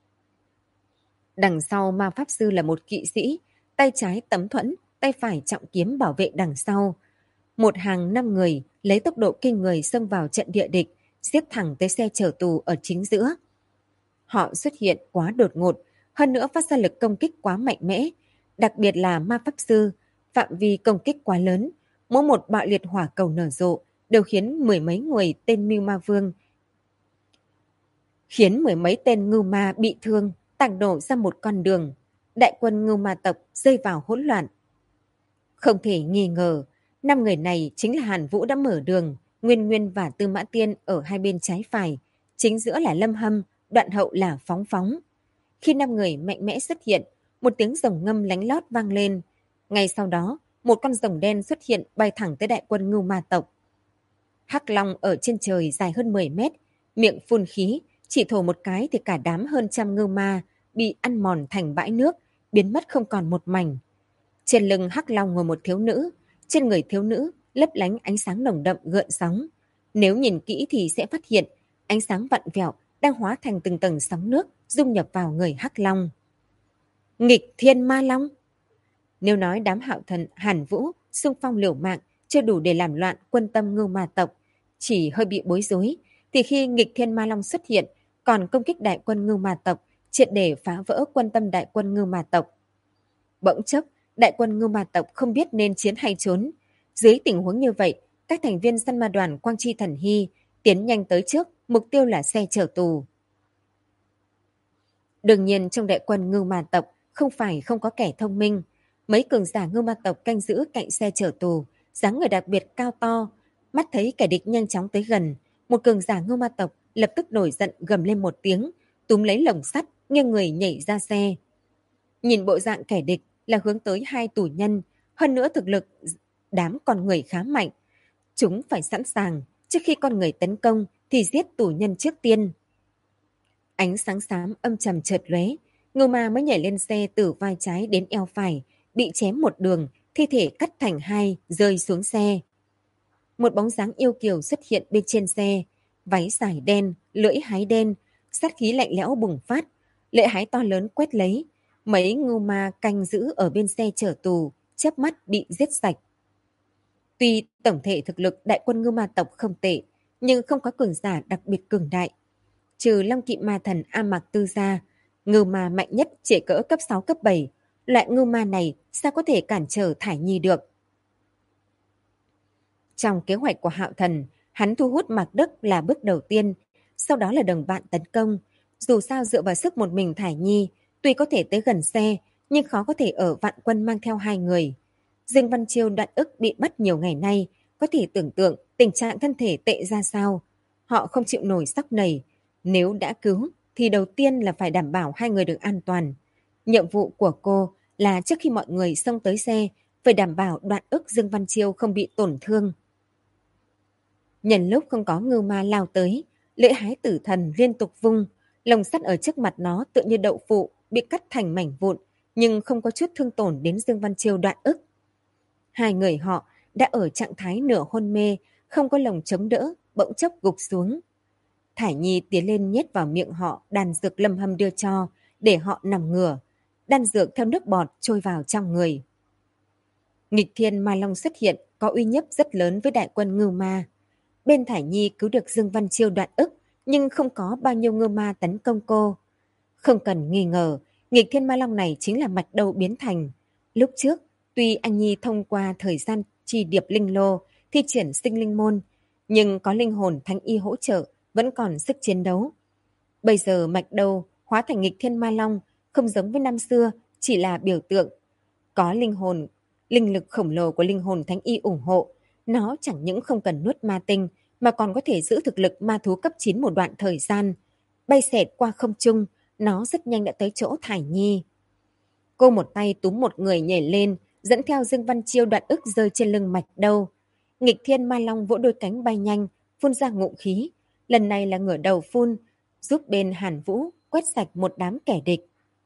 Đằng sau ma pháp sư là một kỵ sĩ, tay trái tấm thuẫn, tay phải trọng kiếm bảo vệ đằng sau. Một hàng 5 người lấy tốc độ kinh người xông vào trận địa địch, giết thẳng tới xe chở tù ở chính giữa. Họ xuất hiện quá đột ngột, hơn nữa phát ra lực công kích quá mạnh mẽ, đặc biệt là ma pháp sư, phạm vi công kích quá lớn, mỗi một bạo liệt hỏa cầu nở rộ đều khiến mười mấy tên ngưu ma bị thương, tàng đổ ra một con đường. Đại quân ngưu ma tộc rơi vào hỗn loạn. Không thể nghi ngờ, 5 người này chính là Hàn Vũ đã mở đường, Nguyên Nguyên và Tư Mã Tiên ở hai bên trái phải, chính giữa là Lâm Hâm, đoạn hậu là Phóng Phóng. Khi 5 người mạnh mẽ xuất hiện, một tiếng rồng ngâm lánh lót vang lên. Ngay sau đó, một con rồng đen xuất hiện bay thẳng tới đại quân ngưu ma tộc. Hắc Long ở trên trời dài hơn 10 mét, miệng phun khí, chỉ thổ một cái thì cả đám hơn trăm ngưu ma bị ăn mòn thành bãi nước, biến mất không còn một mảnh. Trên lưng Hắc Long ngồi một thiếu nữ, trên người thiếu nữ lấp lánh ánh sáng nồng đậm gợn sóng. Nếu nhìn kỹ thì sẽ phát hiện ánh sáng vặn vẹo đang hóa thành từng tầng sóng nước dung nhập vào người Hắc Long. Nghịch Thiên Ma Long. Nếu nói đám Hạo Thần Hàn Vũ xung phong liều mạng chưa đủ để làm loạn quân tâm ngưu ma tộc, chỉ hơi bị bối rối, thì khi Nghịch Thiên Ma Long xuất hiện còn công kích đại quân ngưu ma tộc, triệt để phá vỡ quân tâm đại quân ngưu ma tộc. Bỗng chốc, đại quân ngưu ma tộc không biết nên chiến hay trốn. Dưới tình huống như vậy, các thành viên săn ma đoàn Quang Chi Thần Hy tiến nhanh tới trước, mục tiêu là xe chở tù. Đương nhiên trong đại quân ngưu ma tộc không phải không có kẻ thông minh. Mấy cường giả ngưu ma tộc canh giữ cạnh xe chở tù, dáng người đặc biệt cao to. Mắt thấy kẻ địch nhanh chóng tới gần, một cường giả ngưu ma tộc lập tức nổi giận gầm lên một tiếng, túm lấy lồng sắt, nghiêng người nhảy ra xe. Nhìn bộ dạng kẻ địch là hướng tới 2 tù nhân, hơn nữa thực lực đám con người khá mạnh. Chúng phải sẵn sàng, trước khi con người tấn công thì giết tù nhân trước tiên. Ánh sáng xám âm trầm chợt lóe, Ngưu Ma mới nhảy lên xe từ vai trái đến eo phải, bị chém một đường, thi thể cắt thành 2, rơi xuống xe. Một bóng dáng yêu kiều xuất hiện bên trên xe, váy dài đen, lưỡi hái đen, sát khí lạnh lẽo bùng phát, lưỡi hái to lớn quét lấy. Mấy Ngưu Ma canh giữ ở bên xe chở tù, chớp mắt bị giết sạch. Tuy tổng thể thực lực đại quân Ngưu Ma tộc không tệ, nhưng không có cường giả đặc biệt cường đại. Trừ Long Kỵ Ma Thần A Mạc Tư ra, Ngưu Ma mạnh nhất chỉ cỡ cấp 6 cấp 7, loại Ngưu Ma này sao có thể cản trở Thải Nhi được. Trong kế hoạch của Hạo Thần, hắn thu hút Mạc Đức là bước đầu tiên, sau đó là đồng bạn tấn công. Dù sao dựa vào sức một mình Thải Nhi, tuy có thể tới gần xe, nhưng khó có thể ở vạn quân mang theo 2 người. Dương Văn Chiêu Đoạn Ức bị bắt nhiều ngày nay, có thể tưởng tượng tình trạng thân thể tệ ra sao. Họ không chịu nổi sóc nảy. Nếu đã cứu, thì đầu tiên là phải đảm bảo 2 người được an toàn. Nhiệm vụ của cô là trước khi mọi người xông tới xe, phải đảm bảo Đoạn Ức Dương Văn Chiêu không bị tổn thương. Nhân lúc không có Ngưu Ma lao tới, lưỡi hái tử thần liên tục vung, Lồng sắt ở trước mặt nó tựa như đậu phụ bị cắt thành mảnh vụn, nhưng không có chút thương tổn đến Dương Văn Chiêu đoạn ức. Hai người họ đã ở trạng thái nửa hôn mê, không có lồng chống đỡ, bỗng chốc gục xuống. Thải Nhi tiến lên nhét vào miệng họ đan dược Lâm Hâm đưa cho, để họ nằm ngửa. Đan dược theo nước bọt trôi vào trong người. Nghịch thiên ma long xuất hiện có uy hiếp rất lớn với đại quân Ngưu Ma. Bên Thải Nhi cứu được Dương Văn Chiêu đoạn ức, nhưng không có bao nhiêu Ngưu Ma tấn công cô. Không cần nghi ngờ, nghịch thiên ma long này chính là mạch đầu biến thành. Lúc trước, tuy anh Nhi thông qua thời gian trì điệp linh lô, thi triển sinh linh môn, nhưng có linh hồn thánh y hỗ trợ, vẫn còn sức chiến đấu. Bây giờ mạch đầu hóa thành nghịch thiên ma long, không giống với năm xưa, chỉ là biểu tượng. Có linh lực khổng lồ của linh hồn thánh y ủng hộ, nó chẳng những không cần nuốt ma tinh, mà còn có thể giữ thực lực ma thú cấp 9 một đoạn thời gian. Bay xẹt qua không trung, nó rất nhanh đã tới chỗ Thải Nhi. Cô một tay túm một người nhảy lên, dẫn theo Dương Văn Chiêu đoạn ức rơi trên lưng mạch đâu. Nghịch thiên ma long vỗ đôi cánh bay nhanh, phun ra ngụm khí. Lần này là ngửa đầu phun, giúp bên Hàn Vũ quét sạch một đám kẻ địch.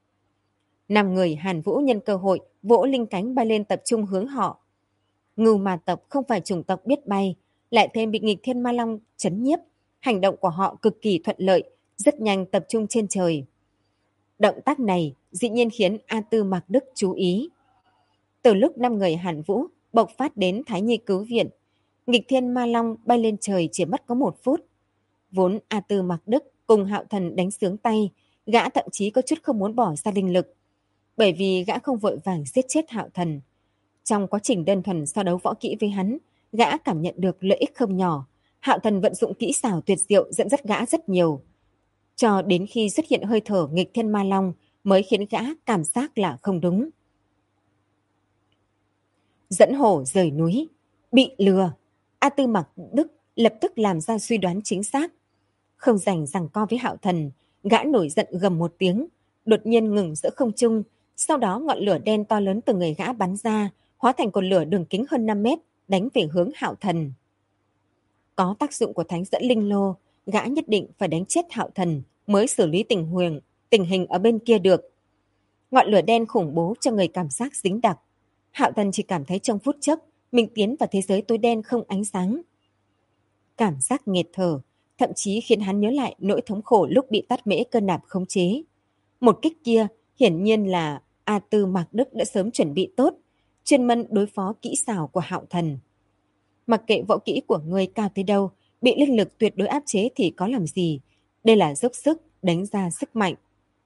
5 người Hàn Vũ nhân cơ hội vỗ linh cánh bay lên tập trung hướng họ. Ngưu Ma tộc không phải chủng tộc biết bay, lại thêm bị nghịch thiên ma long chấn nhiếp. Hành động của họ cực kỳ thuận lợi, rất nhanh tập trung trên trời. Động tác này dĩ nhiên khiến A Tư Mạc Đức chú ý. Từ lúc 5 người Hàn Vũ bộc phát đến Thái Nhi cứu viện, nghịch thiên ma long bay lên trời chỉ mất có 1 phút. Vốn A Tư Mạc Đức cùng Hạo Thần đánh sướng tay, gã thậm chí có chút không muốn bỏ ra linh lực. Bởi vì gã không vội vàng giết chết Hạo Thần. Trong quá trình đơn thuần so đấu võ kỹ với hắn, gã cảm nhận được lợi ích không nhỏ. Hạo Thần vận dụng kỹ xảo tuyệt diệu dẫn dắt gã rất nhiều. Cho đến khi xuất hiện hơi thở nghịch thiên ma long mới khiến gã cảm giác là không đúng. Dẫn hổ rời núi, bị lừa. A Tư Mạc Đức lập tức làm ra suy đoán chính xác. Không rảnh giằng co với Hạo Thần, gã nổi giận gầm một tiếng, đột nhiên ngừng giữa không trung, sau đó ngọn lửa đen to lớn từ người gã bắn ra, hóa thành cột lửa đường kính hơn 5 mét, đánh về hướng Hạo Thần. Có tác dụng của thánh dẫn linh lô, gã nhất định phải đánh chết Hạo Thần mới xử lý tình hình ở bên kia được. Ngọn lửa đen khủng bố cho người cảm giác dính đặc. Hạo Thần chỉ cảm thấy trong phút chốc mình tiến vào thế giới tối đen không ánh sáng. Cảm giác nghẹt thở, thậm chí khiến hắn nhớ lại nỗi thống khổ lúc bị tát mễ cơn nạp khống chế. Một kích kia hiển nhiên là A Tư Mạc Đức đã sớm chuẩn bị tốt, chuyên môn đối phó kỹ xảo của Hạo Thần. Mặc kệ võ kỹ của người cao tới đâu, bị linh lực tuyệt đối áp chế thì có làm gì. Đây là dốc sức đánh ra sức mạnh.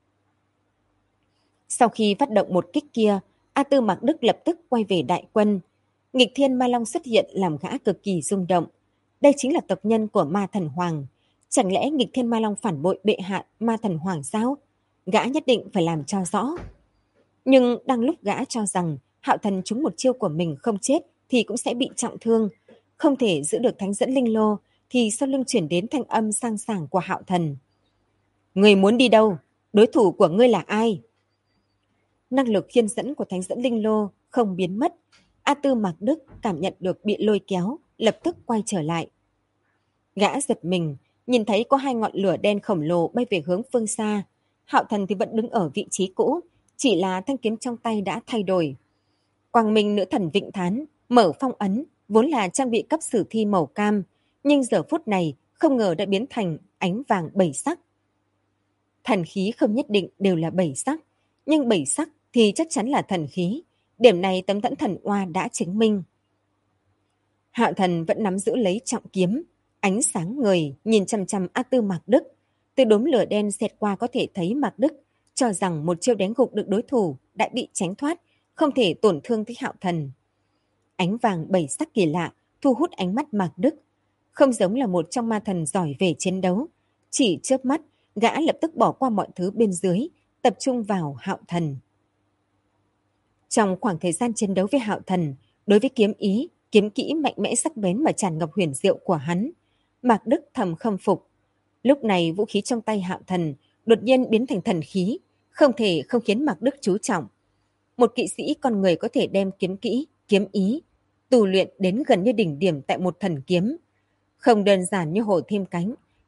Sau khi phát động một kích kia, A Tư Mạc Đức lập tức quay về đại quân. Nghịch thiên ma long xuất hiện làm gã cực kỳ rung động. Đây chính là tộc nhân của ma thần hoàng. Chẳng lẽ nghịch thiên ma long phản bội bệ hạ ma thần hoàng sao? Gã nhất định phải làm cho rõ. Nhưng đang lúc gã cho rằng Hạo Thần trúng một chiêu của mình không chết thì cũng sẽ bị trọng thương. Không thể giữ được thánh dẫn linh lô thì sau lưng chuyển đến thanh âm sang sảng của Hạo Thần. Ngươi muốn đi đâu? Đối thủ của ngươi là ai? Năng lực khiên dẫn của thánh dẫn linh lô không biến mất. A Tư Mạc Đức cảm nhận được bị lôi kéo, lập tức quay trở lại. Gã giật mình, nhìn thấy có 2 ngọn lửa đen khổng lồ bay về hướng phương xa. Hạo Thần thì vẫn đứng ở vị trí cũ, chỉ là thanh kiếm trong tay đã thay đổi. Quang Minh nữ thần Vịnh Thán mở phong ấn, vốn là trang bị cấp sử thi màu cam, nhưng giờ phút này không ngờ đã biến thành ánh vàng 7 sắc. Thần khí không nhất định đều là 7 sắc, nhưng 7 sắc thì chắc chắn là thần khí. Điểm này tấm thuẫn thần oa đã chứng minh. Hạo Thần vẫn nắm giữ lấy trọng kiếm, ánh sáng người nhìn chằm chằm A Tư Mạc Đức. Từ đốm lửa đen xẹt qua có thể thấy Mạc Đức cho rằng một chiêu đánh gục được đối thủ đã bị tránh thoát, không thể tổn thương tới Hạo Thần. Ánh vàng 7 sắc kỳ lạ thu hút ánh mắt Mạc Đức, không giống là một trong ma thần giỏi về chiến đấu. Chỉ chớp mắt, gã lập tức bỏ qua mọi thứ bên dưới, tập trung vào Hạo Thần. Trong khoảng thời gian chiến đấu với Hạo Thần, đối với kiếm kỹ mạnh mẽ sắc bén mà tràn ngập huyền diệu của hắn, Mạc Đức thầm khâm phục. Lúc này vũ khí trong tay Hạo Thần đột nhiên biến thành thần khí, không thể không khiến Mạc Đức chú trọng. Một kỵ sĩ con người có thể đem kiếm kỹ, kiếm ý, tù luyện đến gần như đỉnh điểm tại một thần kiếm. Không đơn giản như hổ thêm cánh,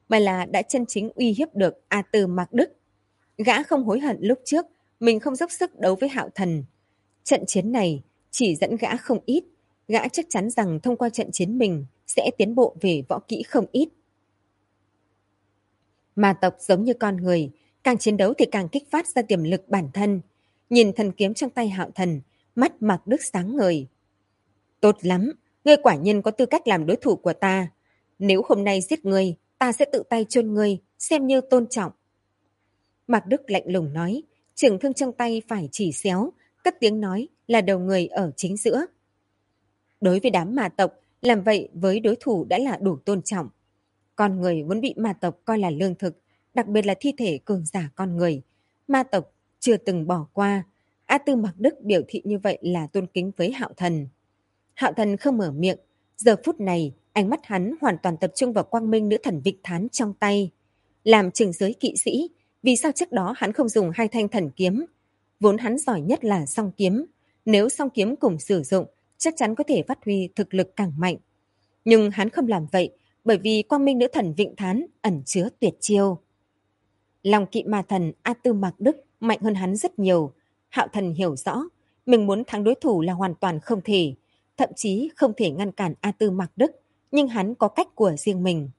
mà là đã chân chính uy hiếp được A Tư Mạc Đức. Gã không hối hận lúc trước, mình không dốc sức đấu với Hạo Thần. Trận chiến này chỉ dẫn gã không ít, gã chắc chắn rằng thông qua trận chiến mình sẽ tiến bộ về võ kỹ không ít. Ma tộc giống như con người, càng chiến đấu thì càng kích phát ra tiềm lực bản thân. Nhìn thần kiếm trong tay Hạo Thần, mắt Mạc Đức sáng ngời. Tốt lắm, ngươi quả nhiên có tư cách làm đối thủ của ta. Nếu hôm nay giết ngươi, ta sẽ tự tay chôn ngươi, xem như tôn trọng. Mạc Đức lạnh lùng nói, trường thương trong tay phải chỉ xéo, cất tiếng nói là đầu người ở chính giữa. Đối với đám ma tộc, làm vậy với đối thủ đã là đủ tôn trọng. Con người vốn bị ma tộc coi là lương thực, đặc biệt là thi thể cường giả con người. Ma tộc chưa từng bỏ qua. A Tư Mạc Đức biểu thị như vậy là tôn kính với Hạo Thần. Hạo Thần không mở miệng. Giờ phút này, ánh mắt hắn hoàn toàn tập trung vào quang minh nữ thần Vịnh Thán trong tay. Làm trường giới kỵ sĩ, vì sao trước đó hắn không dùng hai thanh thần kiếm? Vốn hắn giỏi nhất là song kiếm. Nếu song kiếm cùng sử dụng, chắc chắn có thể phát huy thực lực càng mạnh. Nhưng hắn không làm vậy, bởi vì quang minh nữ thần Vịnh Thán ẩn chứa tuyệt chiêu. Lòng kỵ ma thần A Tư Mạc Đức mạnh hơn hắn rất nhiều. Hạo Thần hiểu rõ, mình muốn thắng đối thủ là hoàn toàn không thể, thậm chí không thể ngăn cản A Tư Mạc Đức, nhưng hắn có cách của riêng mình.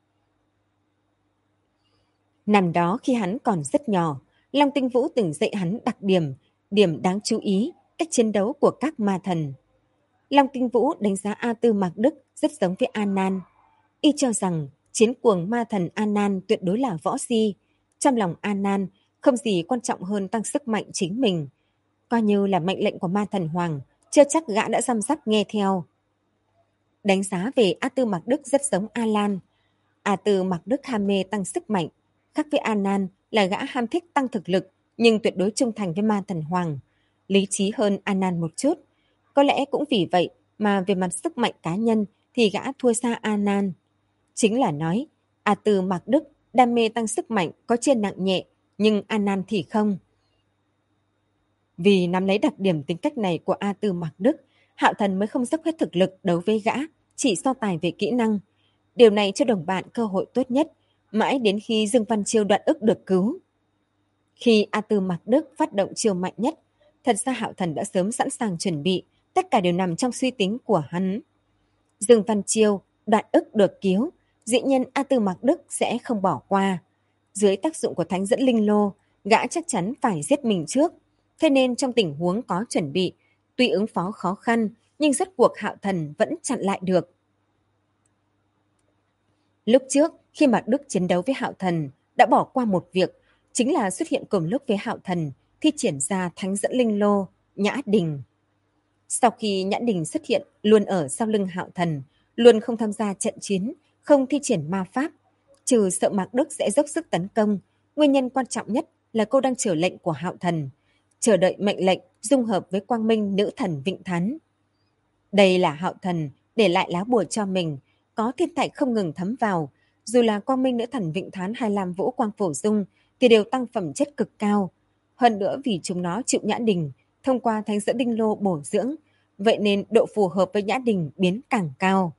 Năm đó khi hắn còn rất nhỏ, Long Tinh Vũ từng dạy hắn đặc điểm đáng chú ý, cách chiến đấu của các ma thần. Long Tinh Vũ đánh giá A Tư Mạc Đức rất giống với A Nan. Y cho rằng chiến cuồng ma thần A Nan tuyệt đối là võ si. Trong lòng A Nan không gì quan trọng hơn tăng sức mạnh chính mình. Coi như là mệnh lệnh của ma thần Hoàng, chưa chắc gã đã răm rắp nghe theo. Đánh giá về A Tư Mạc Đức rất giống A Lan. A Tư Mạc Đức ham mê tăng sức mạnh, khác với A Nan là gã ham thích tăng thực lực, nhưng tuyệt đối trung thành với ma thần Hoàng, lý trí hơn A Nan một chút. Có lẽ cũng vì vậy mà về mặt sức mạnh cá nhân thì gã thua xa A Nan. Chính là nói, A Tư Mạc Đức đam mê tăng sức mạnh có chia nặng nhẹ, nhưng A Nan thì không. Vì nắm lấy đặc điểm tính cách này của A Tư Mạc Đức, Hạo Thần mới không dốc hết thực lực đấu với gã, chỉ so tài về kỹ năng. Điều này cho đồng bạn cơ hội tốt nhất, mãi đến khi Dương Văn Chiêu đoạn ức được cứu. Khi A Tư Mạc Đức phát động chiêu mạnh nhất, thật ra Hạo Thần đã sớm sẵn sàng chuẩn bị, tất cả đều nằm trong suy tính của hắn. Dương Văn Chiêu đoạn ức được cứu, dĩ nhiên A Tư Mạc Đức sẽ không bỏ qua. Dưới tác dụng của thánh dẫn linh lô, gã chắc chắn phải giết mình trước. Thế nên trong tình huống có chuẩn bị, tuy ứng phó khó khăn, nhưng rốt cuộc Hạo Thần vẫn chặn lại được. Lúc trước, khi Mạc Đức chiến đấu với Hạo Thần, đã bỏ qua một việc, chính là xuất hiện cùng lúc với Hạo Thần, thi triển ra thánh dẫn linh lô, Nhã Đình. Sau khi Nhã Đình xuất hiện luôn ở sau lưng Hạo Thần, luôn không tham gia trận chiến, không thi triển ma pháp, trừ sợ Mạc Đức sẽ dốc sức tấn công, nguyên nhân quan trọng nhất là cô đang chờ lệnh của Hạo Thần, chờ đợi mệnh lệnh dung hợp với quang minh nữ thần Vịnh Thán. Đây là Hạo Thần để lại lá bùa cho mình, có thiên thạch không ngừng thấm vào, dù là quang minh nữ thần Vịnh Thán hay Lam Vũ Quang Phổ Dung thì đều tăng phẩm chất cực cao. Hơn nữa vì chúng nó chịu Nhã Đình, thông qua thánh dẫn đinh lô bổ dưỡng, vậy nên độ phù hợp với Nhã Đình biến càng cao.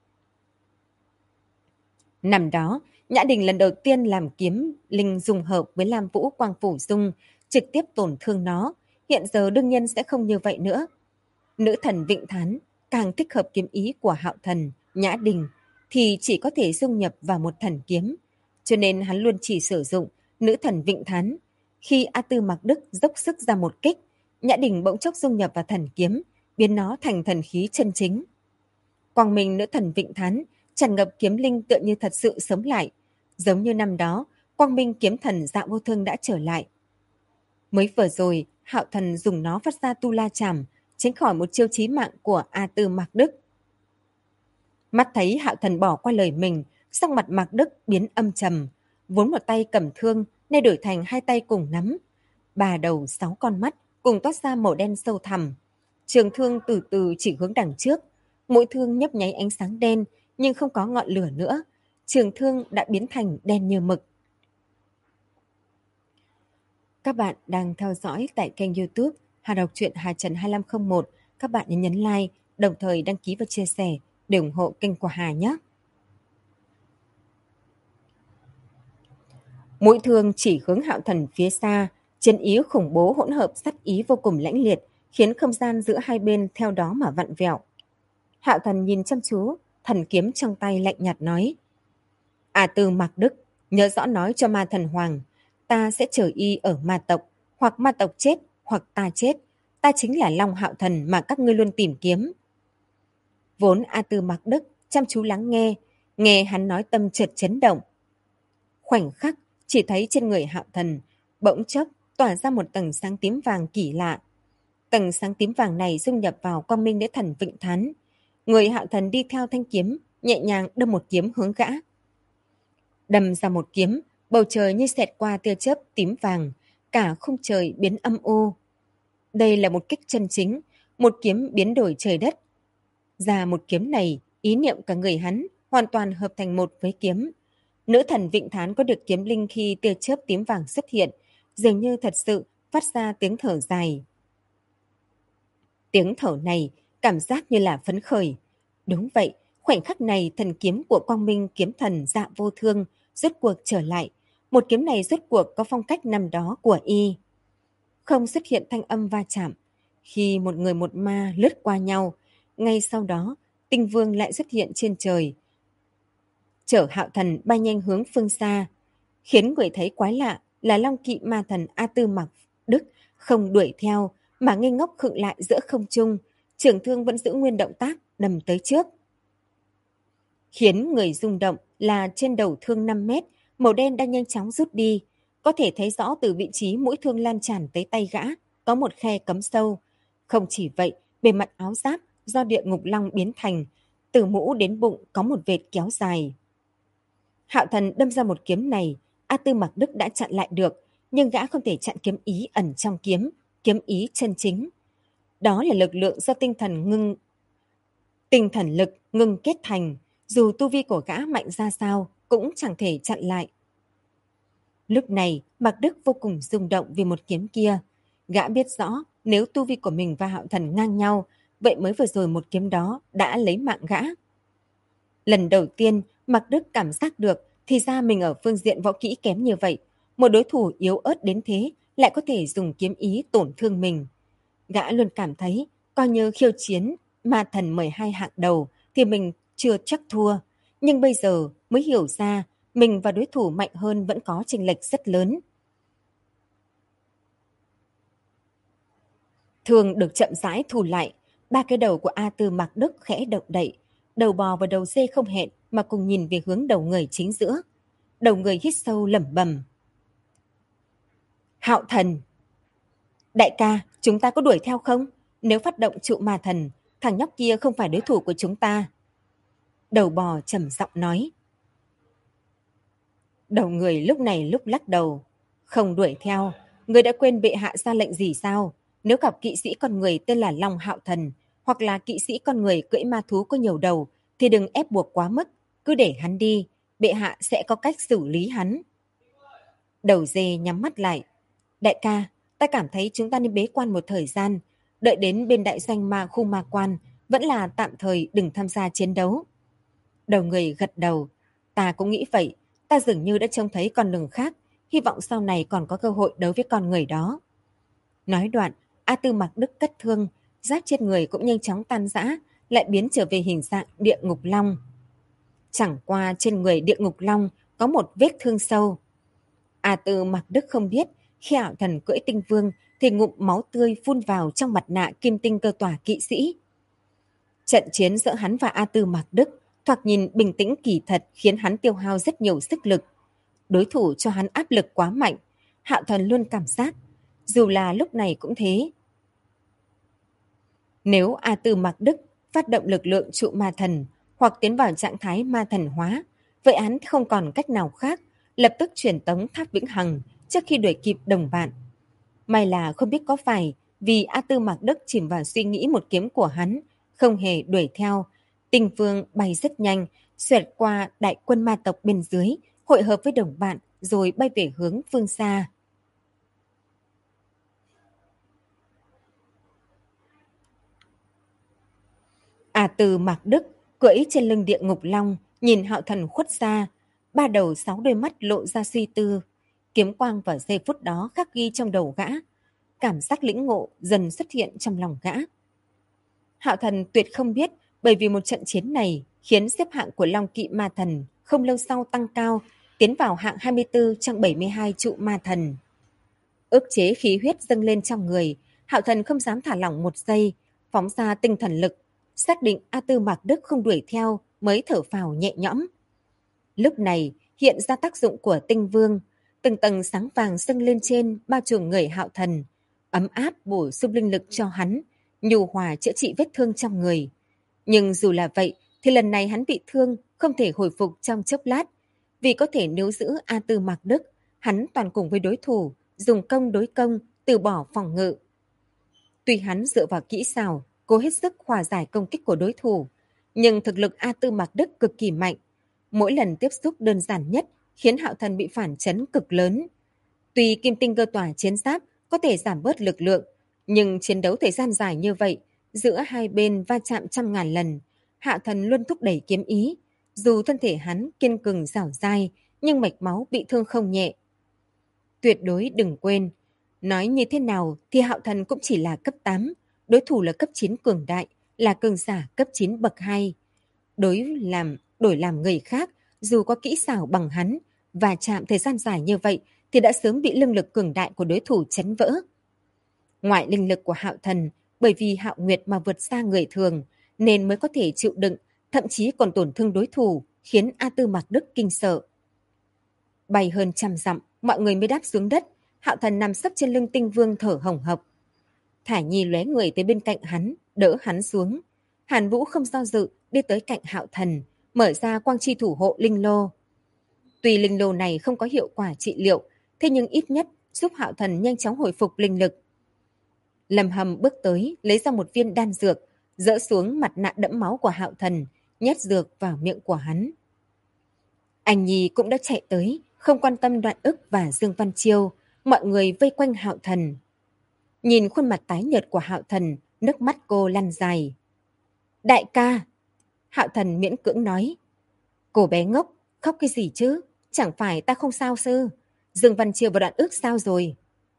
Năm đó, Nhã Đình lần đầu tiên làm kiếm linh dùng hợp với Lam Vũ Quang Phổ Dung, trực tiếp tổn thương nó, hiện giờ đương nhiên sẽ không như vậy nữa. Nữ thần Vịnh Thán càng thích hợp kiếm ý của Hạo Thần, Nhã Đình, thì chỉ có thể dung nhập vào một thần kiếm, cho nên hắn luôn chỉ sử dụng nữ thần Vịnh Thán. Khi A Tư Mạc Đức dốc sức ra một kích, Nhã Đình bỗng chốc dung nhập vào thần kiếm, biến nó thành thần khí chân chính. Quang minh nữ thần Vịnh Thán tràn ngập kiếm linh tựa như thật sự sống lại, giống như năm đó, quang minh kiếm thần Dạ Vô Thương đã trở lại. Mới vừa rồi, Hạo Thần dùng nó phát ra tu la chảm, tránh khỏi một chiêu chí mạng của A Tư Mạc Đức. Mắt thấy Hạo Thần bỏ qua lời mình, sắc mặt Mạc Đức biến âm trầm, vốn một tay cầm thương nay đổi thành hai tay cùng nắm. 3 đầu 6 con mắt cùng toát ra màu đen sâu thẳm. Trường thương từ từ chỉ hướng đằng trước, mũi thương nhấp nháy ánh sáng đen nhưng không có ngọn lửa nữa. Trường thương đã biến thành đen như mực. Các bạn đang theo dõi tại kênh YouTube Hà Đọc truyện Hà Trần 2501. Các bạn nhấn like, đồng thời đăng ký và chia sẻ để ủng hộ kênh của Hà nhé. Mũi thương chỉ hướng Hạo Thần phía xa, chiến ý khủng bố hỗn hợp sát ý vô cùng lãnh liệt, khiến không gian giữa hai bên theo đó mà vặn vẹo. Hạo Thần nhìn chăm chú, thần kiếm trong tay lạnh nhạt nói: "A Tư Mạc Đức, nhớ rõ nói cho Ma Thần Hoàng, ta sẽ chờ y ở ma tộc, hoặc ma tộc chết, hoặc ta chết. Ta chính là Long Hạo Thần mà các ngươi luôn tìm kiếm." Vốn A Tư Mạc Đức chăm chú lắng nghe, nghe hắn nói tâm chợt chấn động. Khoảnh khắc, chỉ thấy trên người Hạo Thần bỗng chốc tỏa ra một tầng sáng tím vàng kỳ lạ. Tầng sáng tím vàng này dung nhập vào quang minh đế thần Vịnh Thán. Người Hạo Thần đi theo thanh kiếm, nhẹ nhàng đâm một kiếm hướng gã. Đâm ra một kiếm, bầu trời như xẹt qua tia chớp tím vàng, cả khung trời biến âm u. Đây là một kích chân chính, một kiếm biến đổi trời đất. Ra một kiếm này, ý niệm cả người hắn hoàn toàn hợp thành một với kiếm. Nữ thần Vịnh Thán có được kiếm linh khi tia chớp tím vàng xuất hiện, dường như thật sự phát ra tiếng thở dài. Tiếng thở này cảm giác như là phấn khởi. Đúng vậy, khoảnh khắc này thần kiếm của quang minh kiếm thần Dạ Vô Thương rốt cuộc trở lại. Một kiếm này rốt cuộc có phong cách năm đó của y. Không xuất hiện thanh âm va chạm. Khi một người một ma lướt qua nhau, ngay sau đó Tinh Vương lại xuất hiện trên trời, chở Hạo Thần bay nhanh hướng phương xa. Khiến người thấy quái lạ là Long Kỵ ma thần A Tư Mạc Đức không đuổi theo mà ngây ngốc khựng lại giữa không trung, trường thương vẫn giữ nguyên động tác đâm tới trước. Khiến người rung động là trên đầu thương 5 mét, màu đen đang nhanh chóng rút đi. Có thể thấy rõ từ vị trí mũi thương lan tràn tới tay gã, có một khe cấm sâu. Không chỉ vậy, bề mặt áo giáp do địa ngục long biến thành, từ mũ đến bụng có một vệt kéo dài. Hạo Thần đâm ra một kiếm này, A Tư Mạc Đức đã chặn lại được, nhưng gã không thể chặn kiếm ý ẩn trong kiếm, kiếm ý chân chính. Đó là lực lượng do tinh thần lực ngưng kết thành, dù tu vi của gã mạnh ra sao cũng chẳng thể chặn lại. Lúc này, Mạc Đức vô cùng rung động vì một kiếm kia. Gã biết rõ nếu tu vi của mình và Hạo Thần ngang nhau, vậy mới vừa rồi một kiếm đó đã lấy mạng gã. Lần đầu tiên, Mạc Đức cảm giác được thì ra mình ở phương diện võ kỹ kém như vậy. Một đối thủ yếu ớt đến thế lại có thể dùng kiếm ý tổn thương mình. Gã luôn cảm thấy coi như khiêu chiến ma thần 12 hạng đầu thì mình chưa chắc thua. Nhưng bây giờ mới hiểu ra mình và đối thủ mạnh hơn vẫn có chênh lệch rất lớn. Thường được chậm rãi thu lại, ba cái đầu của A Tư Mạc Đức khẽ động đậy. Đầu bò và đầu dê không hẹn mà cùng nhìn về hướng đầu người chính giữa. Đầu người hít sâu lẩm bẩm: Hạo Thần! Đại ca, chúng ta có đuổi theo không? Nếu phát động trụ ma thần, thằng nhóc kia không phải đối thủ của chúng ta. Đầu bò trầm giọng nói. Đầu người lúc này lúc lắc đầu. Không đuổi theo, người đã quên bệ hạ ra lệnh gì sao? Nếu gặp kỵ sĩ con người tên là Long Hạo Thần, hoặc là kỵ sĩ con người cưỡi ma thú có nhiều đầu, thì đừng ép buộc quá mức, cứ để hắn đi, bệ hạ sẽ có cách xử lý hắn. Đầu dê nhắm mắt lại. Đại ca, ta cảm thấy chúng ta nên bế quan một thời gian, đợi đến bên đại doanh ma khu ma quan, vẫn là tạm thời đừng tham gia chiến đấu. Đầu người gật đầu. Ta cũng nghĩ vậy, ta dường như đã trông thấy con đường khác, hy vọng sau này còn có cơ hội đấu với con người đó. Nói đoạn, A Tư Mạc Đức cất thương, giáp trên người cũng nhanh chóng tan rã, lại biến trở về hình dạng địa ngục long. Chẳng qua trên người địa ngục long có một vết thương sâu. A Tư Mạc Đức không biết, khi Hạo Thần cưỡi tinh vương thì ngụm máu tươi phun vào trong mặt nạ kim tinh cơ tỏa kỵ sĩ. Trận chiến giữa hắn và A Tư Mạc Đức thoạt nhìn bình tĩnh kỳ thật khiến hắn tiêu hao rất nhiều sức lực. Đối thủ cho hắn áp lực quá mạnh, Hạo Thần luôn cảm giác, dù là lúc này cũng thế. Nếu A Tư Mạc Đức phát động lực lượng trụ ma thần hoặc tiến vào trạng thái ma thần hóa, vậy hắn không còn cách nào khác, lập tức truyền tống Tháp Vĩnh Hằng trước khi đuổi kịp đồng bạn. May là không biết có phải vì A Tư Mạc Đức chìm vào suy nghĩ một kiếm của hắn, không hề đuổi theo. Tinh Vương bay rất nhanh, xẹt qua đại quân ma tộc bên dưới, hội hợp với đồng bạn rồi bay về hướng phương xa. A Tư Mạc Đức cưỡi trên lưng địa ngục long, nhìn Hạo Thần khuất xa, ba đầu sáu đôi mắt lộ ra suy tư. Kiếm quang vào giây phút đó khắc ghi trong đầu gã. Cảm giác lĩnh ngộ dần xuất hiện trong lòng gã. Hạo Thần tuyệt không biết, bởi vì một trận chiến này khiến xếp hạng của Long Kỵ Ma Thần không lâu sau tăng cao, tiến vào hạng 24 trong 72 trụ ma thần. Ức chế khí huyết dâng lên trong người, Hạo Thần không dám thả lỏng một giây, phóng ra tinh thần lực, xác định A Tư Mạc Đức không đuổi theo mới thở phào nhẹ nhõm. Lúc này hiện ra tác dụng của tinh vương, từng tầng sáng vàng dâng lên trên bao trùm người Hạo Thần, ấm áp bổ sung linh lực cho hắn, nhu hòa chữa trị vết thương trong người. Nhưng dù là vậy thì lần này hắn bị thương không thể hồi phục trong chốc lát, vì có thể níu giữ A Tư Mạc Đức, hắn toàn cùng với đối thủ dùng công đối công, từ bỏ phòng ngự. Tuy hắn dựa vào kỹ xảo, cố hết sức hòa giải công kích của đối thủ, nhưng thực lực A Tư Mạc Đức cực kỳ mạnh. Mỗi lần tiếp xúc đơn giản nhất khiến Hạo Thần bị phản chấn cực lớn. Tuy kim tinh cơ tỏa chiến giáp có thể giảm bớt lực lượng, nhưng chiến đấu thời gian dài như vậy, giữa hai bên va chạm trăm ngàn lần, Hạo Thần luôn thúc đẩy kiếm ý. Dù thân thể hắn kiên cường dẻo dai, nhưng mạch máu bị thương không nhẹ. Tuyệt đối đừng quên, nói như thế nào thì Hạo Thần cũng chỉ là cấp 8, đối thủ là cấp 9 cường đại, là cường giả cấp 9 bậc 2. Đổi làm người khác, dù có kỹ xảo bằng hắn và chạm thời gian dài như vậy thì đã sớm bị linh lực cường đại của đối thủ chấn vỡ. Ngoại linh lực của Hạo Thần, bởi vì Hạo Nguyệt mà vượt xa người thường, nên mới có thể chịu đựng, thậm chí còn tổn thương đối thủ, khiến A Tư Mạc Đức kinh sợ. Bay hơn 100 dặm, mọi người mới đáp xuống đất. Hạo Thần nằm sấp trên lưng tinh vương thở hồng hộc. Thải Nhi lóe người tới bên cạnh hắn, đỡ hắn xuống. Hàn Vũ không do dự, đi tới cạnh Hạo Thần, mở ra quang chi thủ hộ linh lô. Tuy linh lô này không có hiệu quả trị liệu, thế nhưng ít nhất giúp Hạo Thần nhanh chóng hồi phục linh lực. Lâm Hầm bước tới, lấy ra một viên đan dược, dỡ xuống mặt nạ đẫm máu của Hạo Thần, nhét dược vào miệng của hắn. Anh Nhi cũng đã chạy tới, không quan tâm Đoạn Ức và Dương Văn Chiêu, mọi người vây quanh Hạo Thần. Nhìn khuôn mặt tái nhợt của Hạo Thần, nước mắt cô lăn dài. Đại ca! Hạo Thần miễn cưỡng nói. Cô bé ngốc, khóc cái gì chứ? Chẳng phải ta không sao sư? Dương Văn Chiêu và Đoạn Ức sao rồi?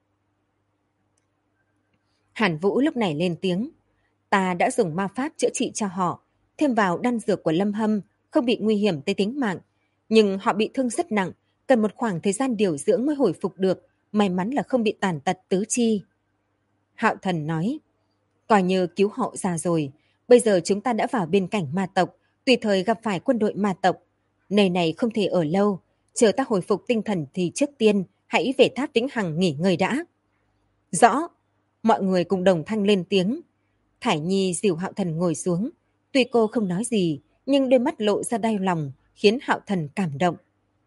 Hàn Vũ lúc này lên tiếng. Ta đã dùng ma pháp chữa trị cho họ, thêm vào đan dược của Lâm Hâm, không bị nguy hiểm tới tính mạng. Nhưng họ bị thương rất nặng, cần một khoảng thời gian điều dưỡng mới hồi phục được, may mắn là không bị tàn tật tứ chi. Hạo Thần nói, coi như cứu họ ra rồi, bây giờ chúng ta đã vào bên cảnh ma tộc, tùy thời gặp phải quân đội ma tộc. Nơi này không thể ở lâu, chờ ta hồi phục tinh thần thì trước tiên hãy về tháp Vĩnh Hằng nghỉ ngơi đã. Rõ, mọi người cùng đồng thanh lên tiếng. Thải Nhi dìu Hạo Thần ngồi xuống, tuy cô không nói gì, nhưng đôi mắt lộ ra đau lòng, khiến Hạo Thần cảm động.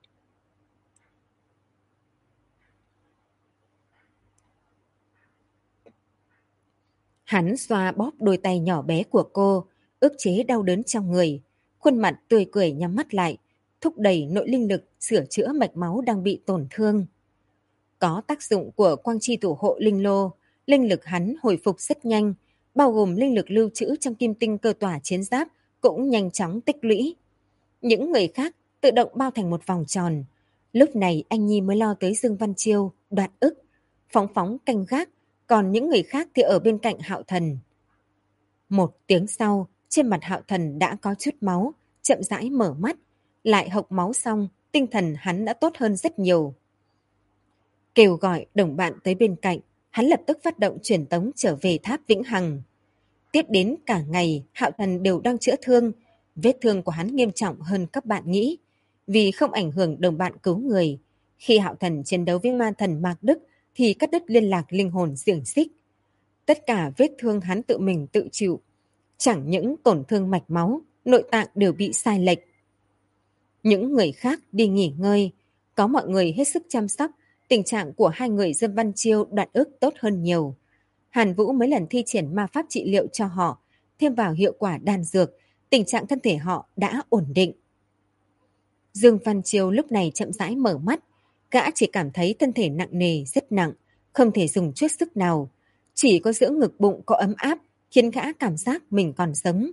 Hắn xoa bóp đôi tay nhỏ bé của cô, ức chế đau đớn trong người. Khuôn mặt tươi cười nhắm mắt lại, thúc đẩy nội linh lực sửa chữa mạch máu đang bị tổn thương. Có tác dụng của quang chi thủ hộ linh lô, linh lực hắn hồi phục rất nhanh, bao gồm linh lực lưu trữ trong kim tinh cơ tỏa chiến giáp cũng nhanh chóng tích lũy. Những người khác tự động bao thành một vòng tròn. Lúc này anh Nhi mới lo tới Dương Văn Chiêu, Đoạn Ức, phóng phóng canh gác, còn những người khác thì ở bên cạnh Hạo Thần. Một tiếng sau, trên mặt Hạo Thần đã có chút máu, chậm rãi mở mắt. Lại hộc máu xong, tinh thần hắn đã tốt hơn rất nhiều. Kêu gọi đồng bạn tới bên cạnh, hắn lập tức phát động truyền tống trở về tháp Vĩnh Hằng. Tiếp đến cả ngày, Hạo Thần đều đang chữa thương. Vết thương của hắn nghiêm trọng hơn các bạn nghĩ. Vì không ảnh hưởng đồng bạn cứu người, khi Hạo Thần chiến đấu với ma thần Mạc Đức thì cắt đứt liên lạc linh hồn xiềng xích. Tất cả vết thương hắn tự mình tự chịu. Chẳng những tổn thương mạch máu, nội tạng đều bị sai lệch. Những người khác đi nghỉ ngơi, có mọi người hết sức chăm sóc, tình trạng của hai người Dương Văn Chiêu, Đoạn Ức tốt hơn nhiều. Hàn Vũ mấy lần thi triển ma pháp trị liệu cho họ, thêm vào hiệu quả đan dược, tình trạng thân thể họ đã ổn định. Dương Văn Chiêu lúc này chậm rãi mở mắt, gã chỉ cảm thấy thân thể nặng nề, rất nặng, không thể dùng chút sức nào. Chỉ có giữa ngực bụng có ấm áp, khiến gã cảm giác mình còn sống.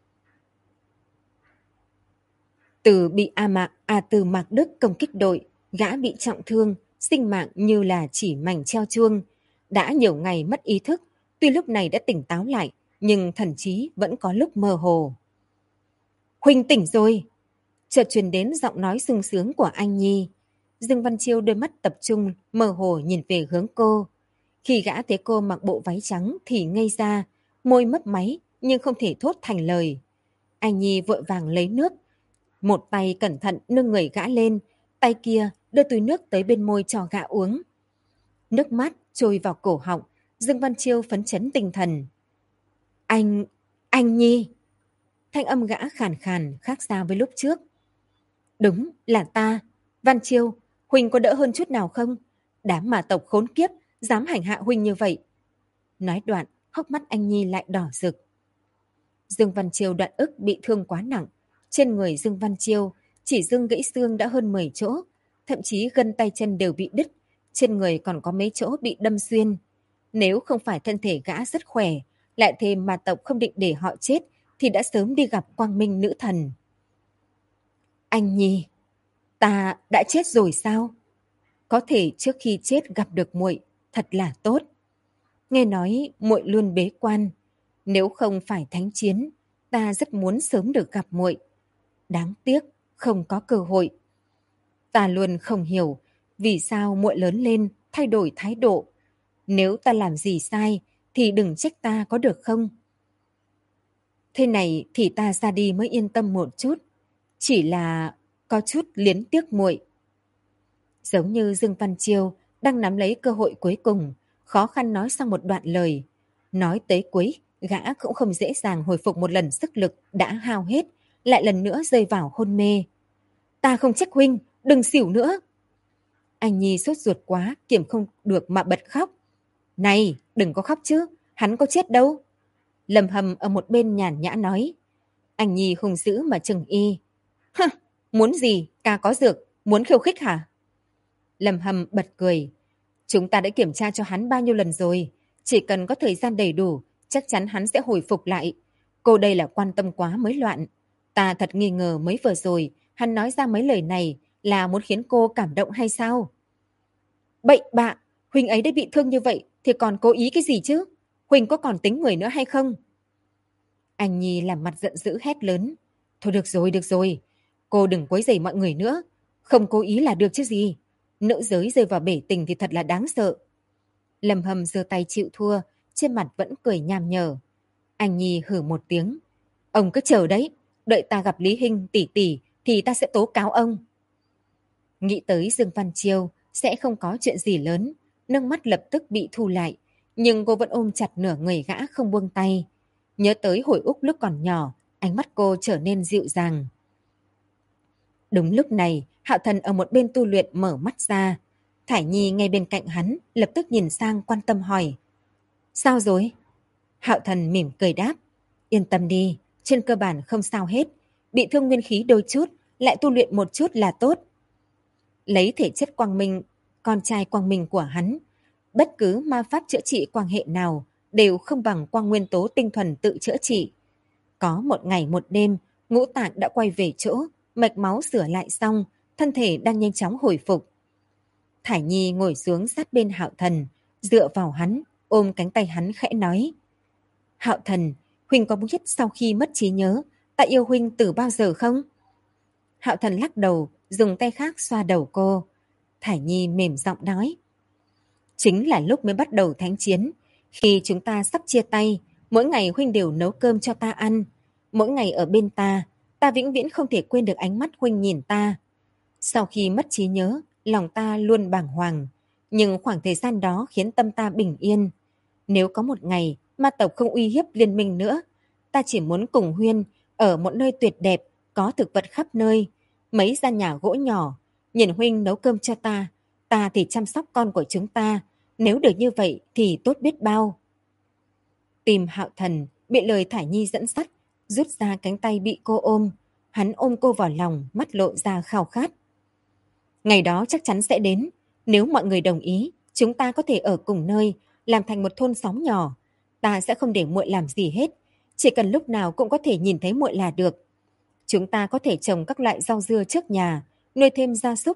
Từ bị A Tư Mạc Đức công kích đội, Gã bị trọng thương, sinh mạng như là chỉ mảnh treo chuông. Đã nhiều ngày mất ý thức, tuy lúc này đã tỉnh táo lại, nhưng thần trí vẫn có lúc mơ hồ. Huynh tỉnh rồi! Chợt truyền đến giọng nói sung sướng của anh Nhi. Dương Văn Chiêu đôi mắt tập trung, mơ hồ nhìn về hướng cô. Khi gã thấy cô mặc bộ váy trắng thì ngây ra, môi mấp máy nhưng không thể thốt thành lời. Anh Nhi vội vàng lấy nước, một tay cẩn thận nâng người gã lên, tay kia đưa túi nước tới bên môi cho gã uống. Nước mát trôi vào cổ họng, Dương Văn Chiêu phấn chấn tinh thần. Anh Nhi! Thanh âm gã khàn khàn khác xa với lúc trước. Đúng là ta. Văn Chiêu, Huynh có đỡ hơn chút nào không? Đám mà tộc khốn kiếp, dám hành hạ Huynh như vậy. Nói đoạn, hốc mắt anh Nhi lại đỏ rực. Dương Văn Chiêu đoạn ức bị thương quá nặng. Trên người Dương Văn Chiêu, chỉ dưng gãy xương đã hơn 10 chỗ. Thậm chí gân tay chân đều bị đứt. Trên người còn có mấy chỗ bị đâm xuyên. Nếu không phải thân thể gã rất khỏe, lại thêm mà tộc không định để họ chết, thì đã sớm đi gặp Quang Minh nữ thần. Anh Nhi, ta đã chết rồi sao? Có thể trước khi chết gặp được muội, thật là tốt. Nghe nói muội luôn bế quan, nếu không phải thánh chiến, ta rất muốn sớm được gặp muội. Đáng tiếc không có cơ hội. Ta luôn không hiểu vì sao muội lớn lên thay đổi thái độ. Nếu ta làm gì sai thì đừng trách ta có được không? Thế này thì ta ra đi mới yên tâm một chút. Chỉ là có chút liến tiếc muội. Giống như Dương Văn Chiêu đang nắm lấy cơ hội cuối cùng, khó khăn nói xong một đoạn lời. Nói tới cuối, gã cũng không dễ dàng hồi phục một lần sức lực đã hao hết, lại lần nữa rơi vào hôn mê. Ta không trách Huynh, đừng xỉu nữa. Anh Nhi sốt ruột quá, kiềm không được mà bật khóc. Này, đừng có khóc chứ, hắn có chết đâu. Lâm Hầm ở một bên nhàn nhã nói. Anh Nhi hung dữ mà chừng y. Hơ, muốn gì, ca có dược, muốn khiêu khích hả? Lâm Hầm bật cười. Chúng ta đã kiểm tra cho hắn bao nhiêu lần rồi. Chỉ cần có thời gian đầy đủ, chắc chắn hắn sẽ hồi phục lại. Cô đây là quan tâm quá mới loạn. Ta thật nghi ngờ mới vừa rồi, hắn nói ra mấy lời này là muốn khiến cô cảm động hay sao? Bậy bạ, Huynh ấy đã bị thương như vậy thì còn cố ý cái gì chứ? Huynh có còn tính người nữa hay không? Anh Nhi làm mặt giận dữ hét lớn. Thôi được rồi. Cô đừng quấy rầy mọi người nữa. Không cố ý là được chứ gì. Nữ giới rơi vào bể tình thì thật là đáng sợ. Lâm Hầm giơ tay chịu thua, trên mặt vẫn cười nham nhở. Anh Nhi hử một tiếng. Ông cứ chờ đấy, đợi ta gặp Lý Hinh tỷ tỷ thì ta sẽ tố cáo ông. Nghĩ tới Dương Văn Chiêu sẽ không có chuyện gì lớn, nước mắt lập tức bị thu lại, nhưng cô vẫn ôm chặt nửa người gã không buông tay. Nhớ tới hồi ức lúc còn nhỏ, ánh mắt cô trở nên dịu dàng. Đúng lúc này, Hạo Thần ở một bên tu luyện mở mắt ra. Thải Nhi ngay bên cạnh hắn, lập tức nhìn sang quan tâm hỏi. Sao rồi? Hạo Thần mỉm cười đáp. Yên tâm đi, trên cơ bản không sao hết. Bị thương nguyên khí đôi chút, lại tu luyện một chút là tốt. Lấy thể chất Quang Minh, con trai Quang Minh của hắn. Bất cứ ma pháp chữa trị quang hệ nào đều không bằng quang nguyên tố tinh thuần tự chữa trị. Có một ngày một đêm, ngũ tạng đã quay về chỗ, mạch máu sửa lại xong, thân thể đang nhanh chóng hồi phục. Thải Nhi ngồi xuống sát bên Hạo Thần, dựa vào hắn, ôm cánh tay hắn khẽ nói. Hạo Thần, Huynh có biết sau khi mất trí nhớ, ta yêu Huynh từ bao giờ không? Hạo Thần lắc đầu, dùng tay khác xoa đầu cô. Thải Nhi mềm giọng nói. Chính là lúc mới bắt đầu thánh chiến. Khi chúng ta sắp chia tay, mỗi ngày Huynh đều nấu cơm cho ta ăn. Mỗi ngày ở bên ta, ta vĩnh viễn không thể quên được ánh mắt Huynh nhìn ta. Sau khi mất trí nhớ, lòng ta luôn bàng hoàng. Nhưng khoảng thời gian đó khiến tâm ta bình yên. Nếu có một ngày ma tộc không uy hiếp liên minh nữa, ta chỉ muốn cùng Huynh ở một nơi tuyệt đẹp, có thực vật khắp nơi, mấy gian nhà gỗ nhỏ, nhìn Huynh nấu cơm cho ta thì chăm sóc con của chúng ta, nếu được như vậy thì tốt biết bao. Tim Hạo Thần bị lời Thải Nhi dẫn dắt, rút ra cánh tay bị cô ôm, hắn ôm cô vào lòng, mắt lộ ra khao khát. Ngày đó chắc chắn sẽ đến, nếu mọi người đồng ý, chúng ta có thể ở cùng nơi, làm thành một thôn xóm nhỏ. Ta sẽ không để muội làm gì hết, chỉ cần lúc nào cũng có thể nhìn thấy muội là được. Chúng ta có thể trồng các loại rau dưa trước nhà, nuôi thêm gia súc.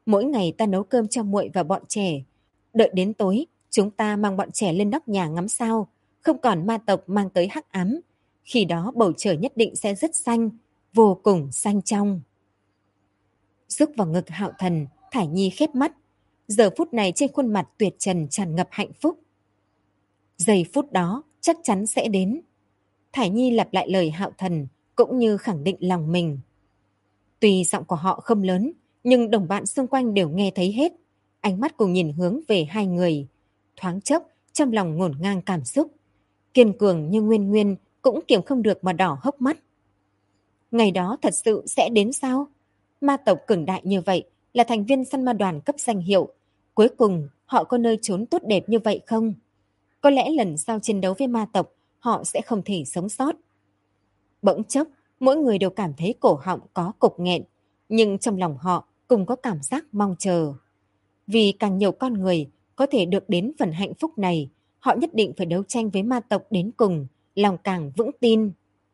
Mỗi ngày ta nấu cơm cho muội và bọn trẻ. Đợi đến tối, chúng ta mang bọn trẻ lên nóc nhà ngắm sao, không còn ma tộc mang tới hắc ám. Khi đó bầu trời nhất định sẽ rất xanh, vô cùng xanh trong. Rúc vào ngực Hạo Thần, Thải Nhi khép mắt. Giờ phút này trên khuôn mặt tuyệt trần tràn ngập hạnh phúc. Giây phút đó chắc chắn sẽ đến. Thải Nhi lặp lại lời Hạo Thần, cũng như khẳng định lòng mình. Tuy giọng của họ không lớn, nhưng đồng bạn xung quanh đều nghe thấy hết. Ánh mắt cùng nhìn hướng về hai người. Thoáng chốc, trong lòng ngổn ngang cảm xúc. Kiên cường như Nguyên Nguyên cũng kiềm không được mà đỏ hốc mắt. Ngày đó thật sự sẽ đến sao? Ma tộc cường đại như vậy, là thành viên săn ma đoàn cấp danh hiệu. Cuối cùng, họ có nơi trốn tốt đẹp như vậy không? Có lẽ lần sau chiến đấu với ma tộc, họ sẽ không thể sống sót. Bỗng chốc, mỗi người đều cảm thấy cổ họng có cục nghẹn, nhưng trong lòng họ cùng có cảm giác mong chờ. Vì càng nhiều con người có thể được đến phần hạnh phúc này, họ nhất định phải đấu tranh với ma tộc đến cùng, lòng càng vững tin.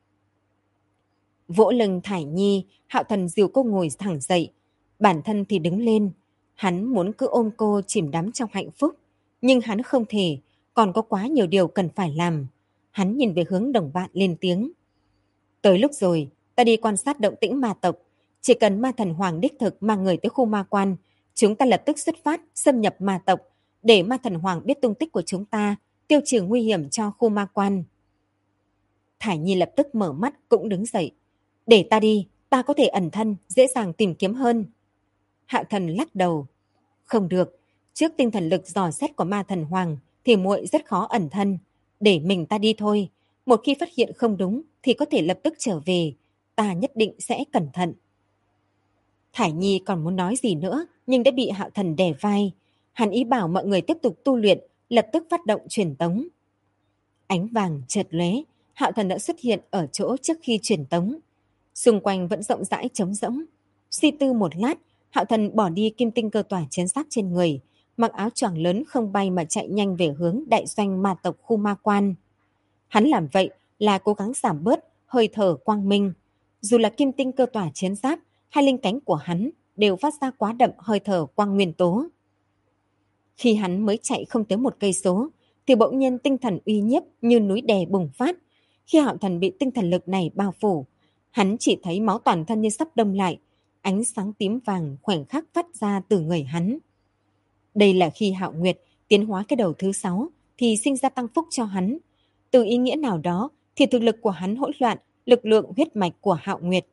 Vỗ lưng Thải Nhi, Hạo Thần dìu cô ngồi thẳng dậy, bản thân thì đứng lên. Hắn muốn cứ ôm cô chìm đắm trong hạnh phúc, nhưng hắn không thể, còn có quá nhiều điều cần phải làm. Hắn nhìn về hướng đồng bạn lên tiếng. Tới lúc rồi, ta đi quan sát động tĩnh ma tộc. Chỉ cần ma thần hoàng đích thực mang người tới khu ma quan, chúng ta lập tức xuất phát, xâm nhập ma tộc, để ma thần hoàng biết tung tích của chúng ta, tiêu trừ nguy hiểm cho khu ma quan. Thải Nhi lập tức mở mắt cũng đứng dậy. Để ta đi, ta có thể ẩn thân, dễ dàng tìm kiếm hơn. Hạo Thần lắc đầu. Không được, trước tinh thần lực dò xét của ma thần hoàng thì muội rất khó ẩn thân. Để mình ta đi thôi. Một khi phát hiện không đúng thì có thể lập tức trở về. Ta nhất định sẽ cẩn thận. Thải Nhi còn muốn nói gì nữa nhưng đã bị Hạo Thần đè vai. Hắn ý bảo mọi người tiếp tục tu luyện, lập tức phát động truyền tống. Ánh vàng chợt lóe, Hạo Thần đã xuất hiện ở chỗ trước khi truyền tống. Xung quanh vẫn rộng rãi trống rỗng. Suy tư một lát, Hạo Thần bỏ đi kim tinh cơ tỏa chén giáp trên người, mặc áo choàng lớn không bay mà chạy nhanh về hướng đại doanh ma tộc khu ma quan. Hắn làm vậy là cố gắng giảm bớt hơi thở quang minh. Dù là kim tinh cơ tỏa chiến giáp hay linh cánh của hắn đều phát ra quá đậm hơi thở quang nguyên tố. Khi hắn mới chạy không tới 1 cây số, thì bỗng nhiên tinh thần uy nhiếp như núi đè bùng phát. Khi Hạo Thần bị tinh thần lực này bao phủ, hắn chỉ thấy máu toàn thân như sắp đông lại, ánh sáng tím vàng khoảnh khắc phát ra từ người hắn. Đây là khi Hạo Nguyệt tiến hóa cái đầu thứ 6 thì sinh ra tăng phúc cho hắn. Từ ý nghĩa nào đó thì thực lực của hắn hỗn loạn, lực lượng huyết mạch của Hạo Nguyệt.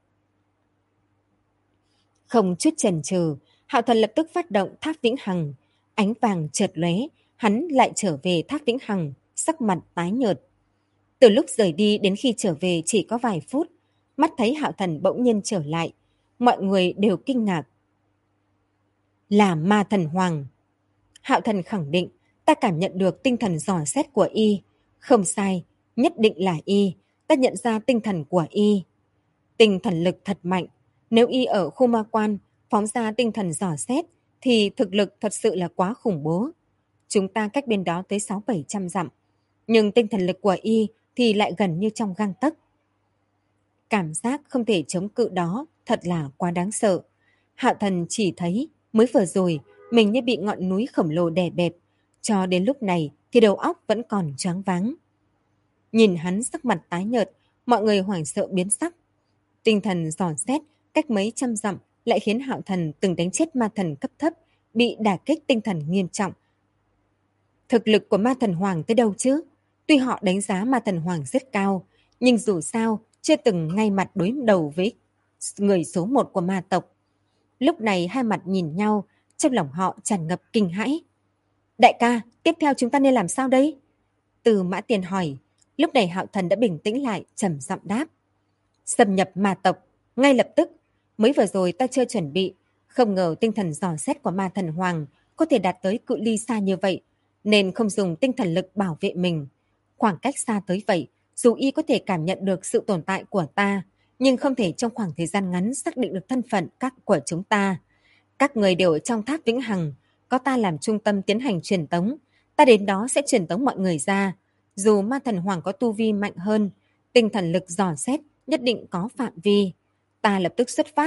Không chút chần chừ, Hạo Thần lập tức phát động Tháp Vĩnh Hằng. Ánh vàng chợt lóe, hắn lại trở về Tháp Vĩnh Hằng, sắc mặt tái nhợt. Từ lúc rời đi đến khi trở về chỉ có vài phút, mắt thấy Hạo Thần bỗng nhiên trở lại, mọi người đều kinh ngạc. Là ma thần hoàng. Hạo Thần khẳng định, ta cảm nhận được tinh thần dò xét của y. Không sai, nhất định là y, ta nhận ra tinh thần của y. Tinh thần lực thật mạnh, nếu y ở khu ma quan phóng ra tinh thần dò xét thì thực lực thật sự là quá khủng bố. Chúng ta cách bên đó tới 600-700 dặm, nhưng tinh thần lực của y thì lại gần như trong gang tấc. Cảm giác không thể chống cự đó thật là quá đáng sợ. Hạo Thần chỉ thấy mới vừa rồi mình như bị ngọn núi khổng lồ đè bẹp, cho đến lúc này thì đầu óc vẫn còn choáng váng. Nhìn hắn sắc mặt tái nhợt, mọi người hoảng sợ biến sắc. Tinh thần dò xét cách mấy trăm dặm lại khiến Hạo Thần từng đánh chết ma thần cấp thấp bị đả kích tinh thần nghiêm trọng. Thực lực của ma thần hoàng tới đâu chứ? Tuy họ đánh giá ma thần hoàng rất cao, nhưng dù sao chưa từng ngay mặt đối đầu với người số 1 của ma tộc. Lúc này hai mặt nhìn nhau, trong lòng họ tràn ngập kinh hãi. Đại ca, tiếp theo chúng ta nên làm sao đây? Từ Mã Tiền hỏi. Lúc này Hạo Thần đã bình tĩnh lại, trầm giọng đáp. Xâm nhập ma tộc, ngay lập tức. Mới vừa rồi ta chưa chuẩn bị, không ngờ tinh thần dò xét của ma thần hoàng có thể đạt tới cự ly xa như vậy, nên không dùng tinh thần lực bảo vệ mình. Khoảng cách xa tới vậy, dù y có thể cảm nhận được sự tồn tại của ta, nhưng không thể trong khoảng thời gian ngắn xác định được thân phận của chúng ta. Các người đều ở trong Tháp Vĩnh Hằng, có ta làm trung tâm tiến hành truyền tống. Ta đến đó sẽ truyền tống mọi người ra. Dù ma thần hoàng có tu vi mạnh hơn, tinh thần lực dò xét nhất định có phạm vi. Ta lập tức xuất phát,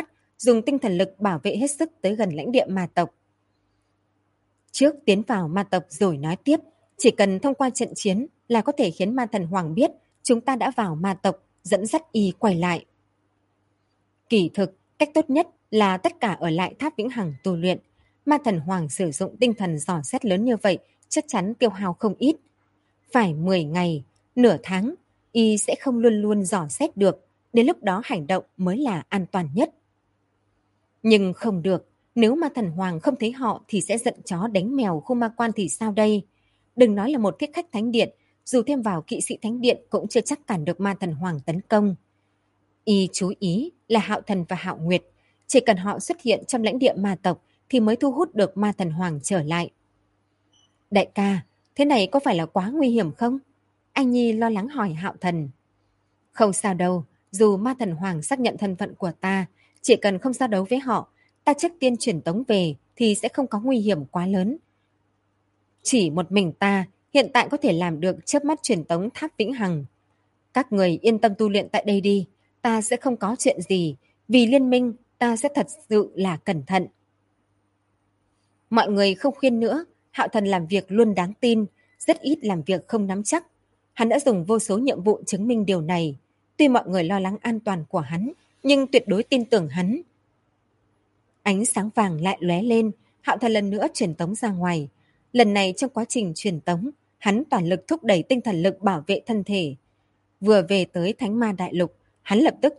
dùng tinh thần lực bảo vệ hết sức tới gần lãnh địa ma tộc. Trước tiến vào ma tộc rồi nói tiếp, chỉ cần thông qua trận chiến là có thể khiến ma thần hoàng biết chúng ta đã vào ma tộc, dẫn dắt y quay lại. Kỳ thực, cách tốt nhất là tất cả ở lại tháp vĩnh hằng tu luyện. Ma thần hoàng sử dụng tinh thần dò xét lớn như vậy chắc chắn tiêu hao không ít. Phải 10 ngày, nửa tháng, y sẽ không luôn luôn dò xét được, đến lúc đó hành động mới là an toàn nhất. Nhưng không được, nếu ma thần hoàng không thấy họ thì sẽ giận chó đánh mèo khu ma quan thì sao đây? Đừng nói là một thiết khách thánh điện, dù thêm vào kỵ sĩ thánh điện cũng chưa chắc cản được ma thần hoàng tấn công. Y chú ý là Hạo Thần và Hạo Nguyệt, chỉ cần họ xuất hiện trong lãnh địa ma tộc thì mới thu hút được ma thần hoàng trở lại. Đại ca, thế này có phải là quá nguy hiểm không? Anh Nhi lo lắng hỏi Hạo Thần. Không sao đâu, dù ma thần hoàng xác nhận thân phận của ta, chỉ cần không giao đấu với họ, ta trước tiên truyền tống về thì sẽ không có nguy hiểm quá lớn. Chỉ một mình ta hiện tại có thể làm được chớp mắt truyền tống tháp vĩnh hằng. Các người yên tâm tu luyện tại đây đi, ta sẽ không có chuyện gì, vì liên minh ta sẽ thật sự là cẩn thận. Mọi người không khuyên nữa, Hạo Thần làm việc luôn đáng tin, rất ít làm việc không nắm chắc. Hắn đã dùng vô số nhiệm vụ chứng minh điều này. Tuy mọi người lo lắng an toàn của hắn, nhưng tuyệt đối tin tưởng hắn. Ánh sáng vàng lại lóe lên, Hạo Thần lần nữa truyền tống ra ngoài. Lần này trong quá trình truyền tống, hắn toàn lực thúc đẩy tinh thần lực bảo vệ thân thể. Vừa về tới Thánh Ma Đại Lục, hắn lập tức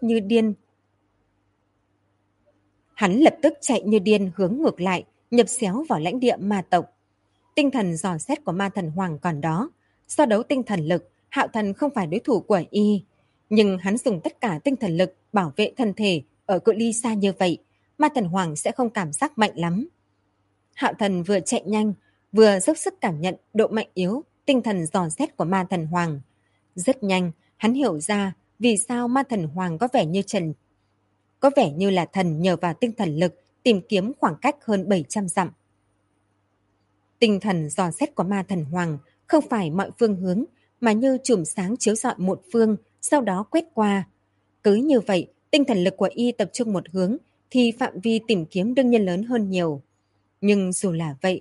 chạy như điên hướng ngược lại, nhập xéo vào lãnh địa ma tộc. Tinh thần dò xét của ma thần hoàng còn đó. So đấu tinh thần lực, Hạo Thần không phải đối thủ của y. Nhưng hắn dùng tất cả tinh thần lực bảo vệ thân thể ở cự ly xa như vậy, ma thần hoàng sẽ không cảm giác mạnh lắm. Hạo Thần vừa chạy nhanh, vừa dốc sức cảm nhận độ mạnh yếu, tinh thần dò xét của ma thần hoàng. Rất nhanh, hắn hiểu ra vì sao ma thần hoàng có vẻ như là thần nhờ vào tinh thần lực tìm kiếm khoảng cách hơn 700 dặm. Tinh thần dò xét của ma thần hoàng không phải mọi phương hướng, mà như chùm sáng chiếu rọi một phương, sau đó quét qua. Cứ như vậy, tinh thần lực của y tập trung một hướng, thì phạm vi tìm kiếm đương nhiên lớn hơn nhiều. Nhưng dù là vậy,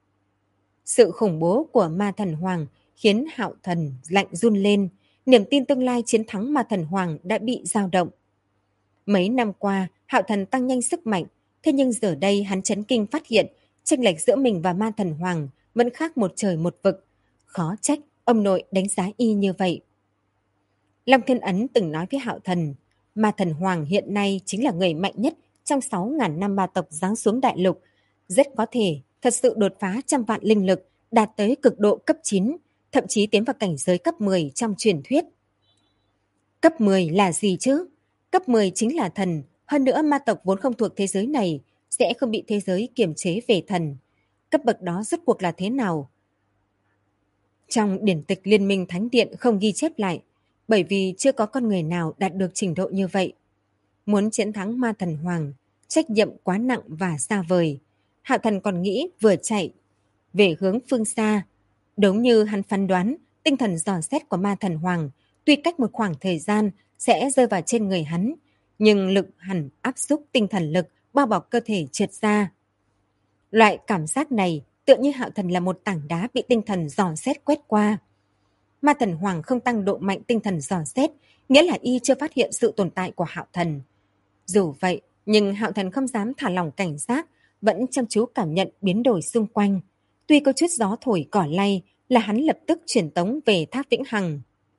sự khủng bố của ma thần hoàng khiến Hạo Thần lạnh run lên, niềm tin tương lai chiến thắng ma thần hoàng đã bị dao động. Mấy năm qua, Hạo Thần tăng nhanh sức mạnh, thế nhưng giờ đây hắn chấn kinh phát hiện chênh lệch giữa mình và ma thần hoàng vẫn khác một trời một vực. Khó trách ông nội đánh giá y như vậy. Long Thiên Ấn từng nói với Hạo Thần, ma thần hoàng hiện nay chính là người mạnh nhất trong 6.000 năm ma tộc giáng xuống đại lục. Rất có thể thật sự đột phá trăm vạn linh lực, đạt tới cực độ cấp 9, thậm chí tiến vào cảnh giới cấp 10 trong truyền thuyết. Cấp 10 là gì chứ? Cấp 10 chính là thần, hơn nữa ma tộc vốn không thuộc thế giới này, sẽ không bị thế giới kiềm chế về thần. Cấp bậc đó rốt cuộc là thế nào? Trong điển tịch Liên minh Thánh Điện không ghi chép lại, bởi vì chưa có con người nào đạt được trình độ như vậy. Muốn chiến thắng ma thần hoàng, trách nhiệm quá nặng và xa vời. Hạo Thần còn nghĩ vừa chạy về hướng phương xa. Đúng như hắn phán đoán, tinh thần dò xét của ma thần hoàng, tuy cách một khoảng thời gian sẽ rơi vào trên người hắn, nhưng lực hẳn áp xúc tinh thần lực bao bọc cơ thể trượt ra. Loại cảm giác này tựa như Hạo Thần là một tảng đá bị tinh thần dò xét quét qua. Ma thần hoàng không tăng độ mạnh tinh thần dò xét, nghĩa là y chưa phát hiện sự tồn tại của Hạo Thần. Dù vậy, nhưng Hạo Thần không dám thả lỏng cảnh giác, vẫn chăm chú cảm nhận biến đổi xung quanh. Tuy có chút gió thổi cỏ lay là hắn lập tức chuyển tống về tháp vĩnh hằng.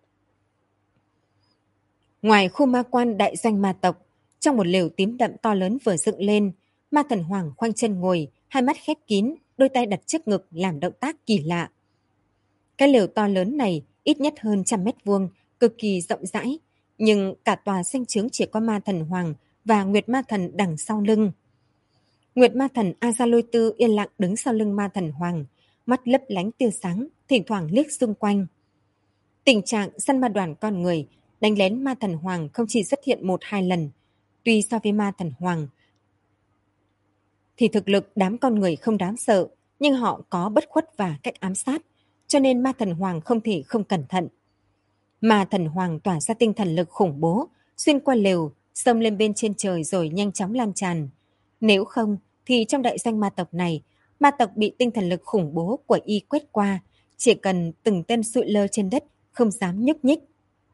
Ngoài khu ma quan đại doanh ma tộc, trong một lều tím đậm to lớn vừa dựng lên, ma thần hoàng khoanh chân ngồi, hai mắt khép kín, đôi tay đặt trước ngực làm động tác kỳ lạ. Cái lều to lớn này ít nhất hơn 100 m², cực kỳ rộng rãi, nhưng cả tòa xanh trướng chỉ có ma thần hoàng và Nguyệt ma thần đằng sau lưng. Nguyệt ma thần Azalôi Tư yên lặng đứng sau lưng ma thần hoàng, mắt lấp lánh tia sáng, thỉnh thoảng liếc xung quanh. Tình trạng săn ma đoàn con người đánh lén ma thần hoàng không chỉ xuất hiện 1-2 lần. Tuy so với ma thần hoàng thì thực lực đám con người không đáng sợ, nhưng họ có bất khuất và cách ám sát, cho nên ma thần hoàng không thể không cẩn thận. Ma thần hoàng tỏa ra tinh thần lực khủng bố, xuyên qua lều, xông lên bên trên trời rồi nhanh chóng lan tràn. Nếu không, thì trong đại danh ma tộc này, ma tộc bị tinh thần lực khủng bố của y quét qua, chỉ cần từng tên sụi lơ trên đất, không dám nhúc nhích.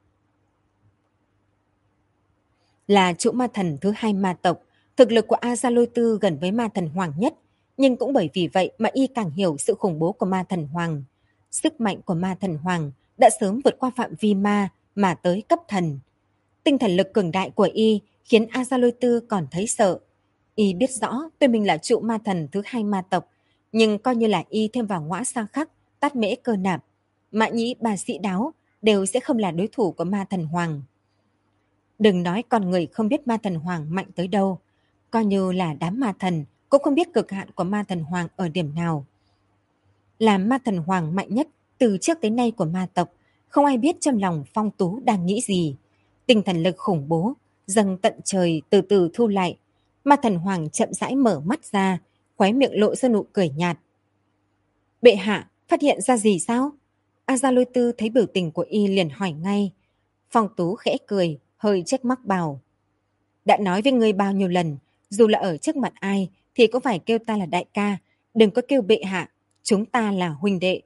Là trụ ma thần thứ hai ma tộc, thực lực của A Gia Lôi Tư gần với ma thần hoàng nhất, nhưng cũng bởi vì vậy mà y càng hiểu sự khủng bố của ma thần hoàng. Sức mạnh của ma thần hoàng đã sớm vượt qua phạm vi ma mà tới cấp thần. Tinh thần lực cường đại của y khiến A Gia Lôi Tư còn thấy sợ. Y biết rõ tuy mình là trụ ma thần thứ hai ma tộc, nhưng coi như là y thêm vào ngõa sang khắc, tát mễ cơ nạp, mã nhĩ bà sĩ đáo đều sẽ không là đối thủ của ma thần hoàng. Đừng nói con người không biết ma thần hoàng mạnh tới đâu, coi như là đám ma thần cũng không biết cực hạn của ma thần hoàng ở điểm nào. Là ma thần hoàng mạnh nhất từ trước tới nay của ma tộc, không ai biết trong lòng Phong Tú đang nghĩ gì. Tinh thần lực khủng bố, dâng tận trời từ từ thu lại. Ma thần hoàng chậm rãi mở mắt ra, khóe miệng lộ ra nụ cười nhạt. Bệ hạ, phát hiện ra gì sao? A Gia Lôi Tư thấy biểu tình của y liền hỏi ngay. Phong Tú khẽ cười, hơi trách móc bảo. Đã nói với ngươi bao nhiêu lần, dù là ở trước mặt ai thì cũng phải kêu ta là đại ca, đừng có kêu bệ hạ, chúng ta là huynh đệ.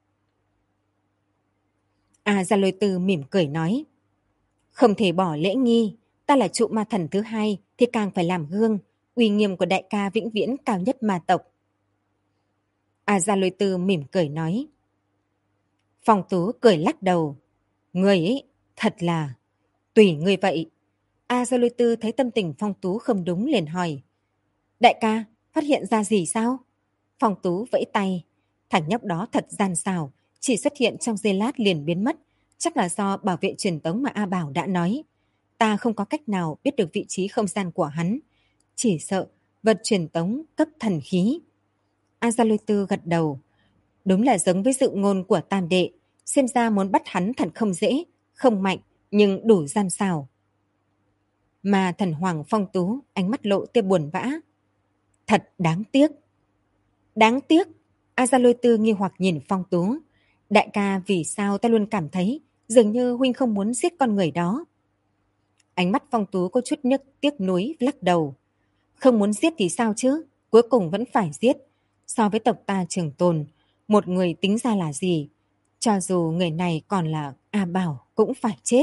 A Gia Lôi Tư mỉm cười nói. Không thể bỏ lễ nghi, ta là trụ ma thần thứ hai thì càng phải làm gương, uy nghiêm của đại ca vĩnh viễn cao nhất ma tộc. A Gia Lôi Tư mỉm cười nói. Phong Tú cười lắc đầu. Ngươi ấy, thật là... Tùy ngươi vậy. A Gia Lôi Tư thấy tâm tình Phong Tú không đúng liền hỏi. Đại ca, phát hiện ra gì sao? Phong Tú vẫy tay. Thằng nhóc đó thật gian xảo, chỉ xuất hiện trong giây lát liền biến mất. Chắc là do bảo vệ truyền tống mà A Bảo đã nói. Ta không có cách nào biết được vị trí không gian của hắn. Chỉ sợ vật truyền tống cấp thần khí. A Gia Lôi Tư gật đầu. Đúng là giống với dự ngôn của Tam Đệ. Xem ra muốn bắt hắn thật không dễ, không mạnh, nhưng đủ gian xảo. Mà thần hoàng Phong Tú ánh mắt lộ tia buồn bã. Thật đáng tiếc. Đáng tiếc. A Gia Lôi Tư nghi hoặc nhìn Phong Tú. Đại ca, vì sao ta luôn cảm thấy dường như huynh không muốn giết con người đó? Ánh mắt Phong Tú có chút tiếc nuối lắc đầu. Không muốn giết thì sao chứ? Cuối cùng vẫn phải giết. So với tộc ta trường tồn, một người tính ra là gì? Cho dù người này còn là A Bảo cũng phải chết.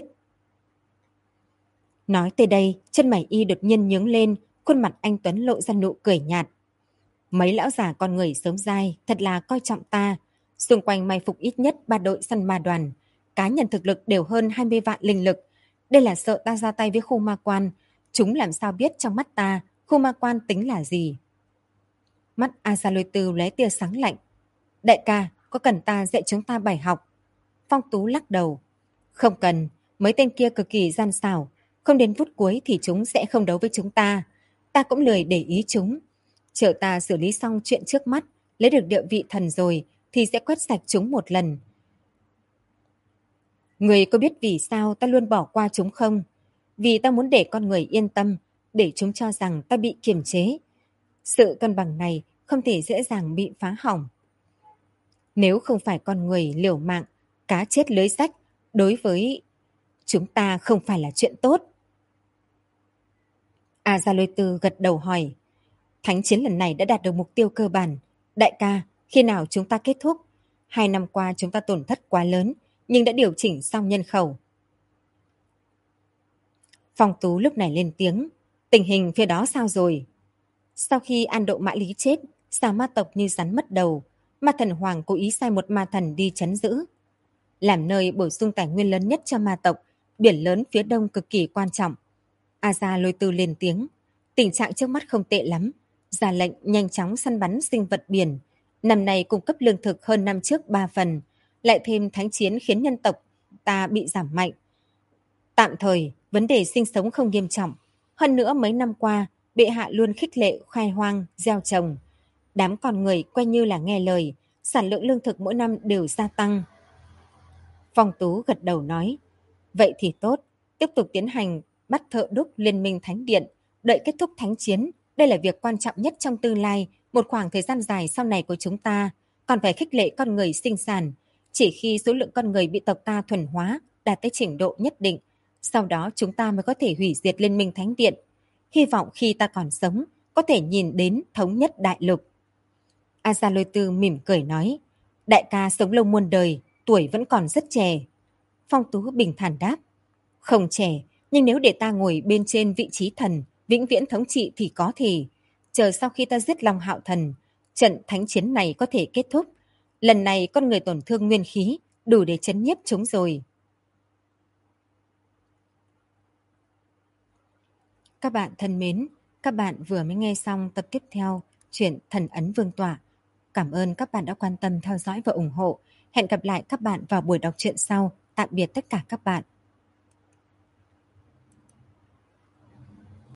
Nói tới đây, chân mày y đột nhiên nhướng lên, khuôn mặt anh Tuấn lộ ra nụ cười nhạt. Mấy lão già con người sớm dai, thật là coi trọng ta. Xung quanh mai phục ít nhất 3 đội săn ma đoàn. Cá nhân thực lực đều hơn 20 vạn linh lực. Đây là sợ ta ra tay với khu ma quan. Chúng làm sao biết trong mắt ta, khu ma quan tính là gì? Mắt A Gia Lôi Tư lóe tia sáng lạnh. Đại ca, có cần ta dạy chúng ta bài học? Phong Tú lắc đầu. Không cần, mấy tên kia cực kỳ gian xảo. Không đến phút cuối thì chúng sẽ không đấu với chúng ta. Ta cũng lười để ý chúng. Chờ ta xử lý xong chuyện trước mắt, lấy được địa vị thần rồi thì sẽ quét sạch chúng một lần. Người có biết vì sao ta luôn bỏ qua chúng không? Vì ta muốn để con người yên tâm, để chúng cho rằng ta bị kiềm chế. Sự cân bằng này không thể dễ dàng bị phá hỏng. Nếu không phải con người liều mạng, cá chết lưới rách, đối với chúng ta không phải là chuyện tốt. A Gia Lôi Tư gật đầu hỏi. Thánh chiến lần này đã đạt được mục tiêu cơ bản. Đại ca, khi nào chúng ta kết thúc? 2 năm qua chúng ta tổn thất quá lớn, nhưng đã điều chỉnh xong nhân khẩu. Phong Tú lúc này lên tiếng. Tình hình phía đó sao rồi? Sau khi An Độ Mã Lý chết, xà ma tộc như rắn mất đầu. Ma thần Hoàng cố ý sai một ma thần đi trấn giữ. Làm nơi bổ sung tài nguyên lớn nhất cho ma tộc, biển lớn phía đông cực kỳ quan trọng. A Gia Lôi Tư lên tiếng. Tình trạng trước mắt không tệ lắm. Ra lệnh nhanh chóng săn bắn sinh vật biển. Năm nay cung cấp lương thực hơn năm trước 3 phần. Lại thêm thánh chiến khiến nhân tộc ta bị giảm mạnh. Tạm thời, vấn đề sinh sống không nghiêm trọng. Hơn nữa mấy năm qua, bệ hạ luôn khích lệ khai hoang, gieo trồng. Đám con người quay như là nghe lời, sản lượng lương thực mỗi năm đều gia tăng. Phong Tú gật đầu nói, vậy thì tốt, tiếp tục tiến hành bắt thợ đúc liên minh thánh điện, đợi kết thúc thánh chiến. Đây là việc quan trọng nhất trong tương lai, một khoảng thời gian dài sau này của chúng ta, còn phải khích lệ con người sinh sản. Chỉ khi số lượng con người bị tộc ta thuần hóa đạt tới trình độ nhất định, Sau đó chúng ta mới có thể hủy diệt Liên minh Thánh Điện. Hy vọng khi ta còn sống, có thể nhìn đến thống nhất đại lục. A Gia Lôi Tư mỉm cười nói, đại ca sống lâu muôn đời, tuổi vẫn còn rất trẻ. Phong Tú bình thản đáp, không trẻ, nhưng nếu để ta ngồi bên trên vị trí thần, vĩnh viễn thống trị thì có thể. Chờ sau khi ta giết Long Hạo Thần, trận thánh chiến này có thể kết thúc. Lần này con người tổn thương nguyên khí, đủ để chấn nhiếp chúng rồi. Các bạn thân mến, các bạn vừa mới nghe xong tập tiếp theo truyện Thần Ấn Vương Tọa. Cảm ơn các bạn đã quan tâm theo dõi và ủng hộ. Hẹn gặp lại các bạn vào buổi đọc truyện sau. Tạm biệt tất cả các bạn.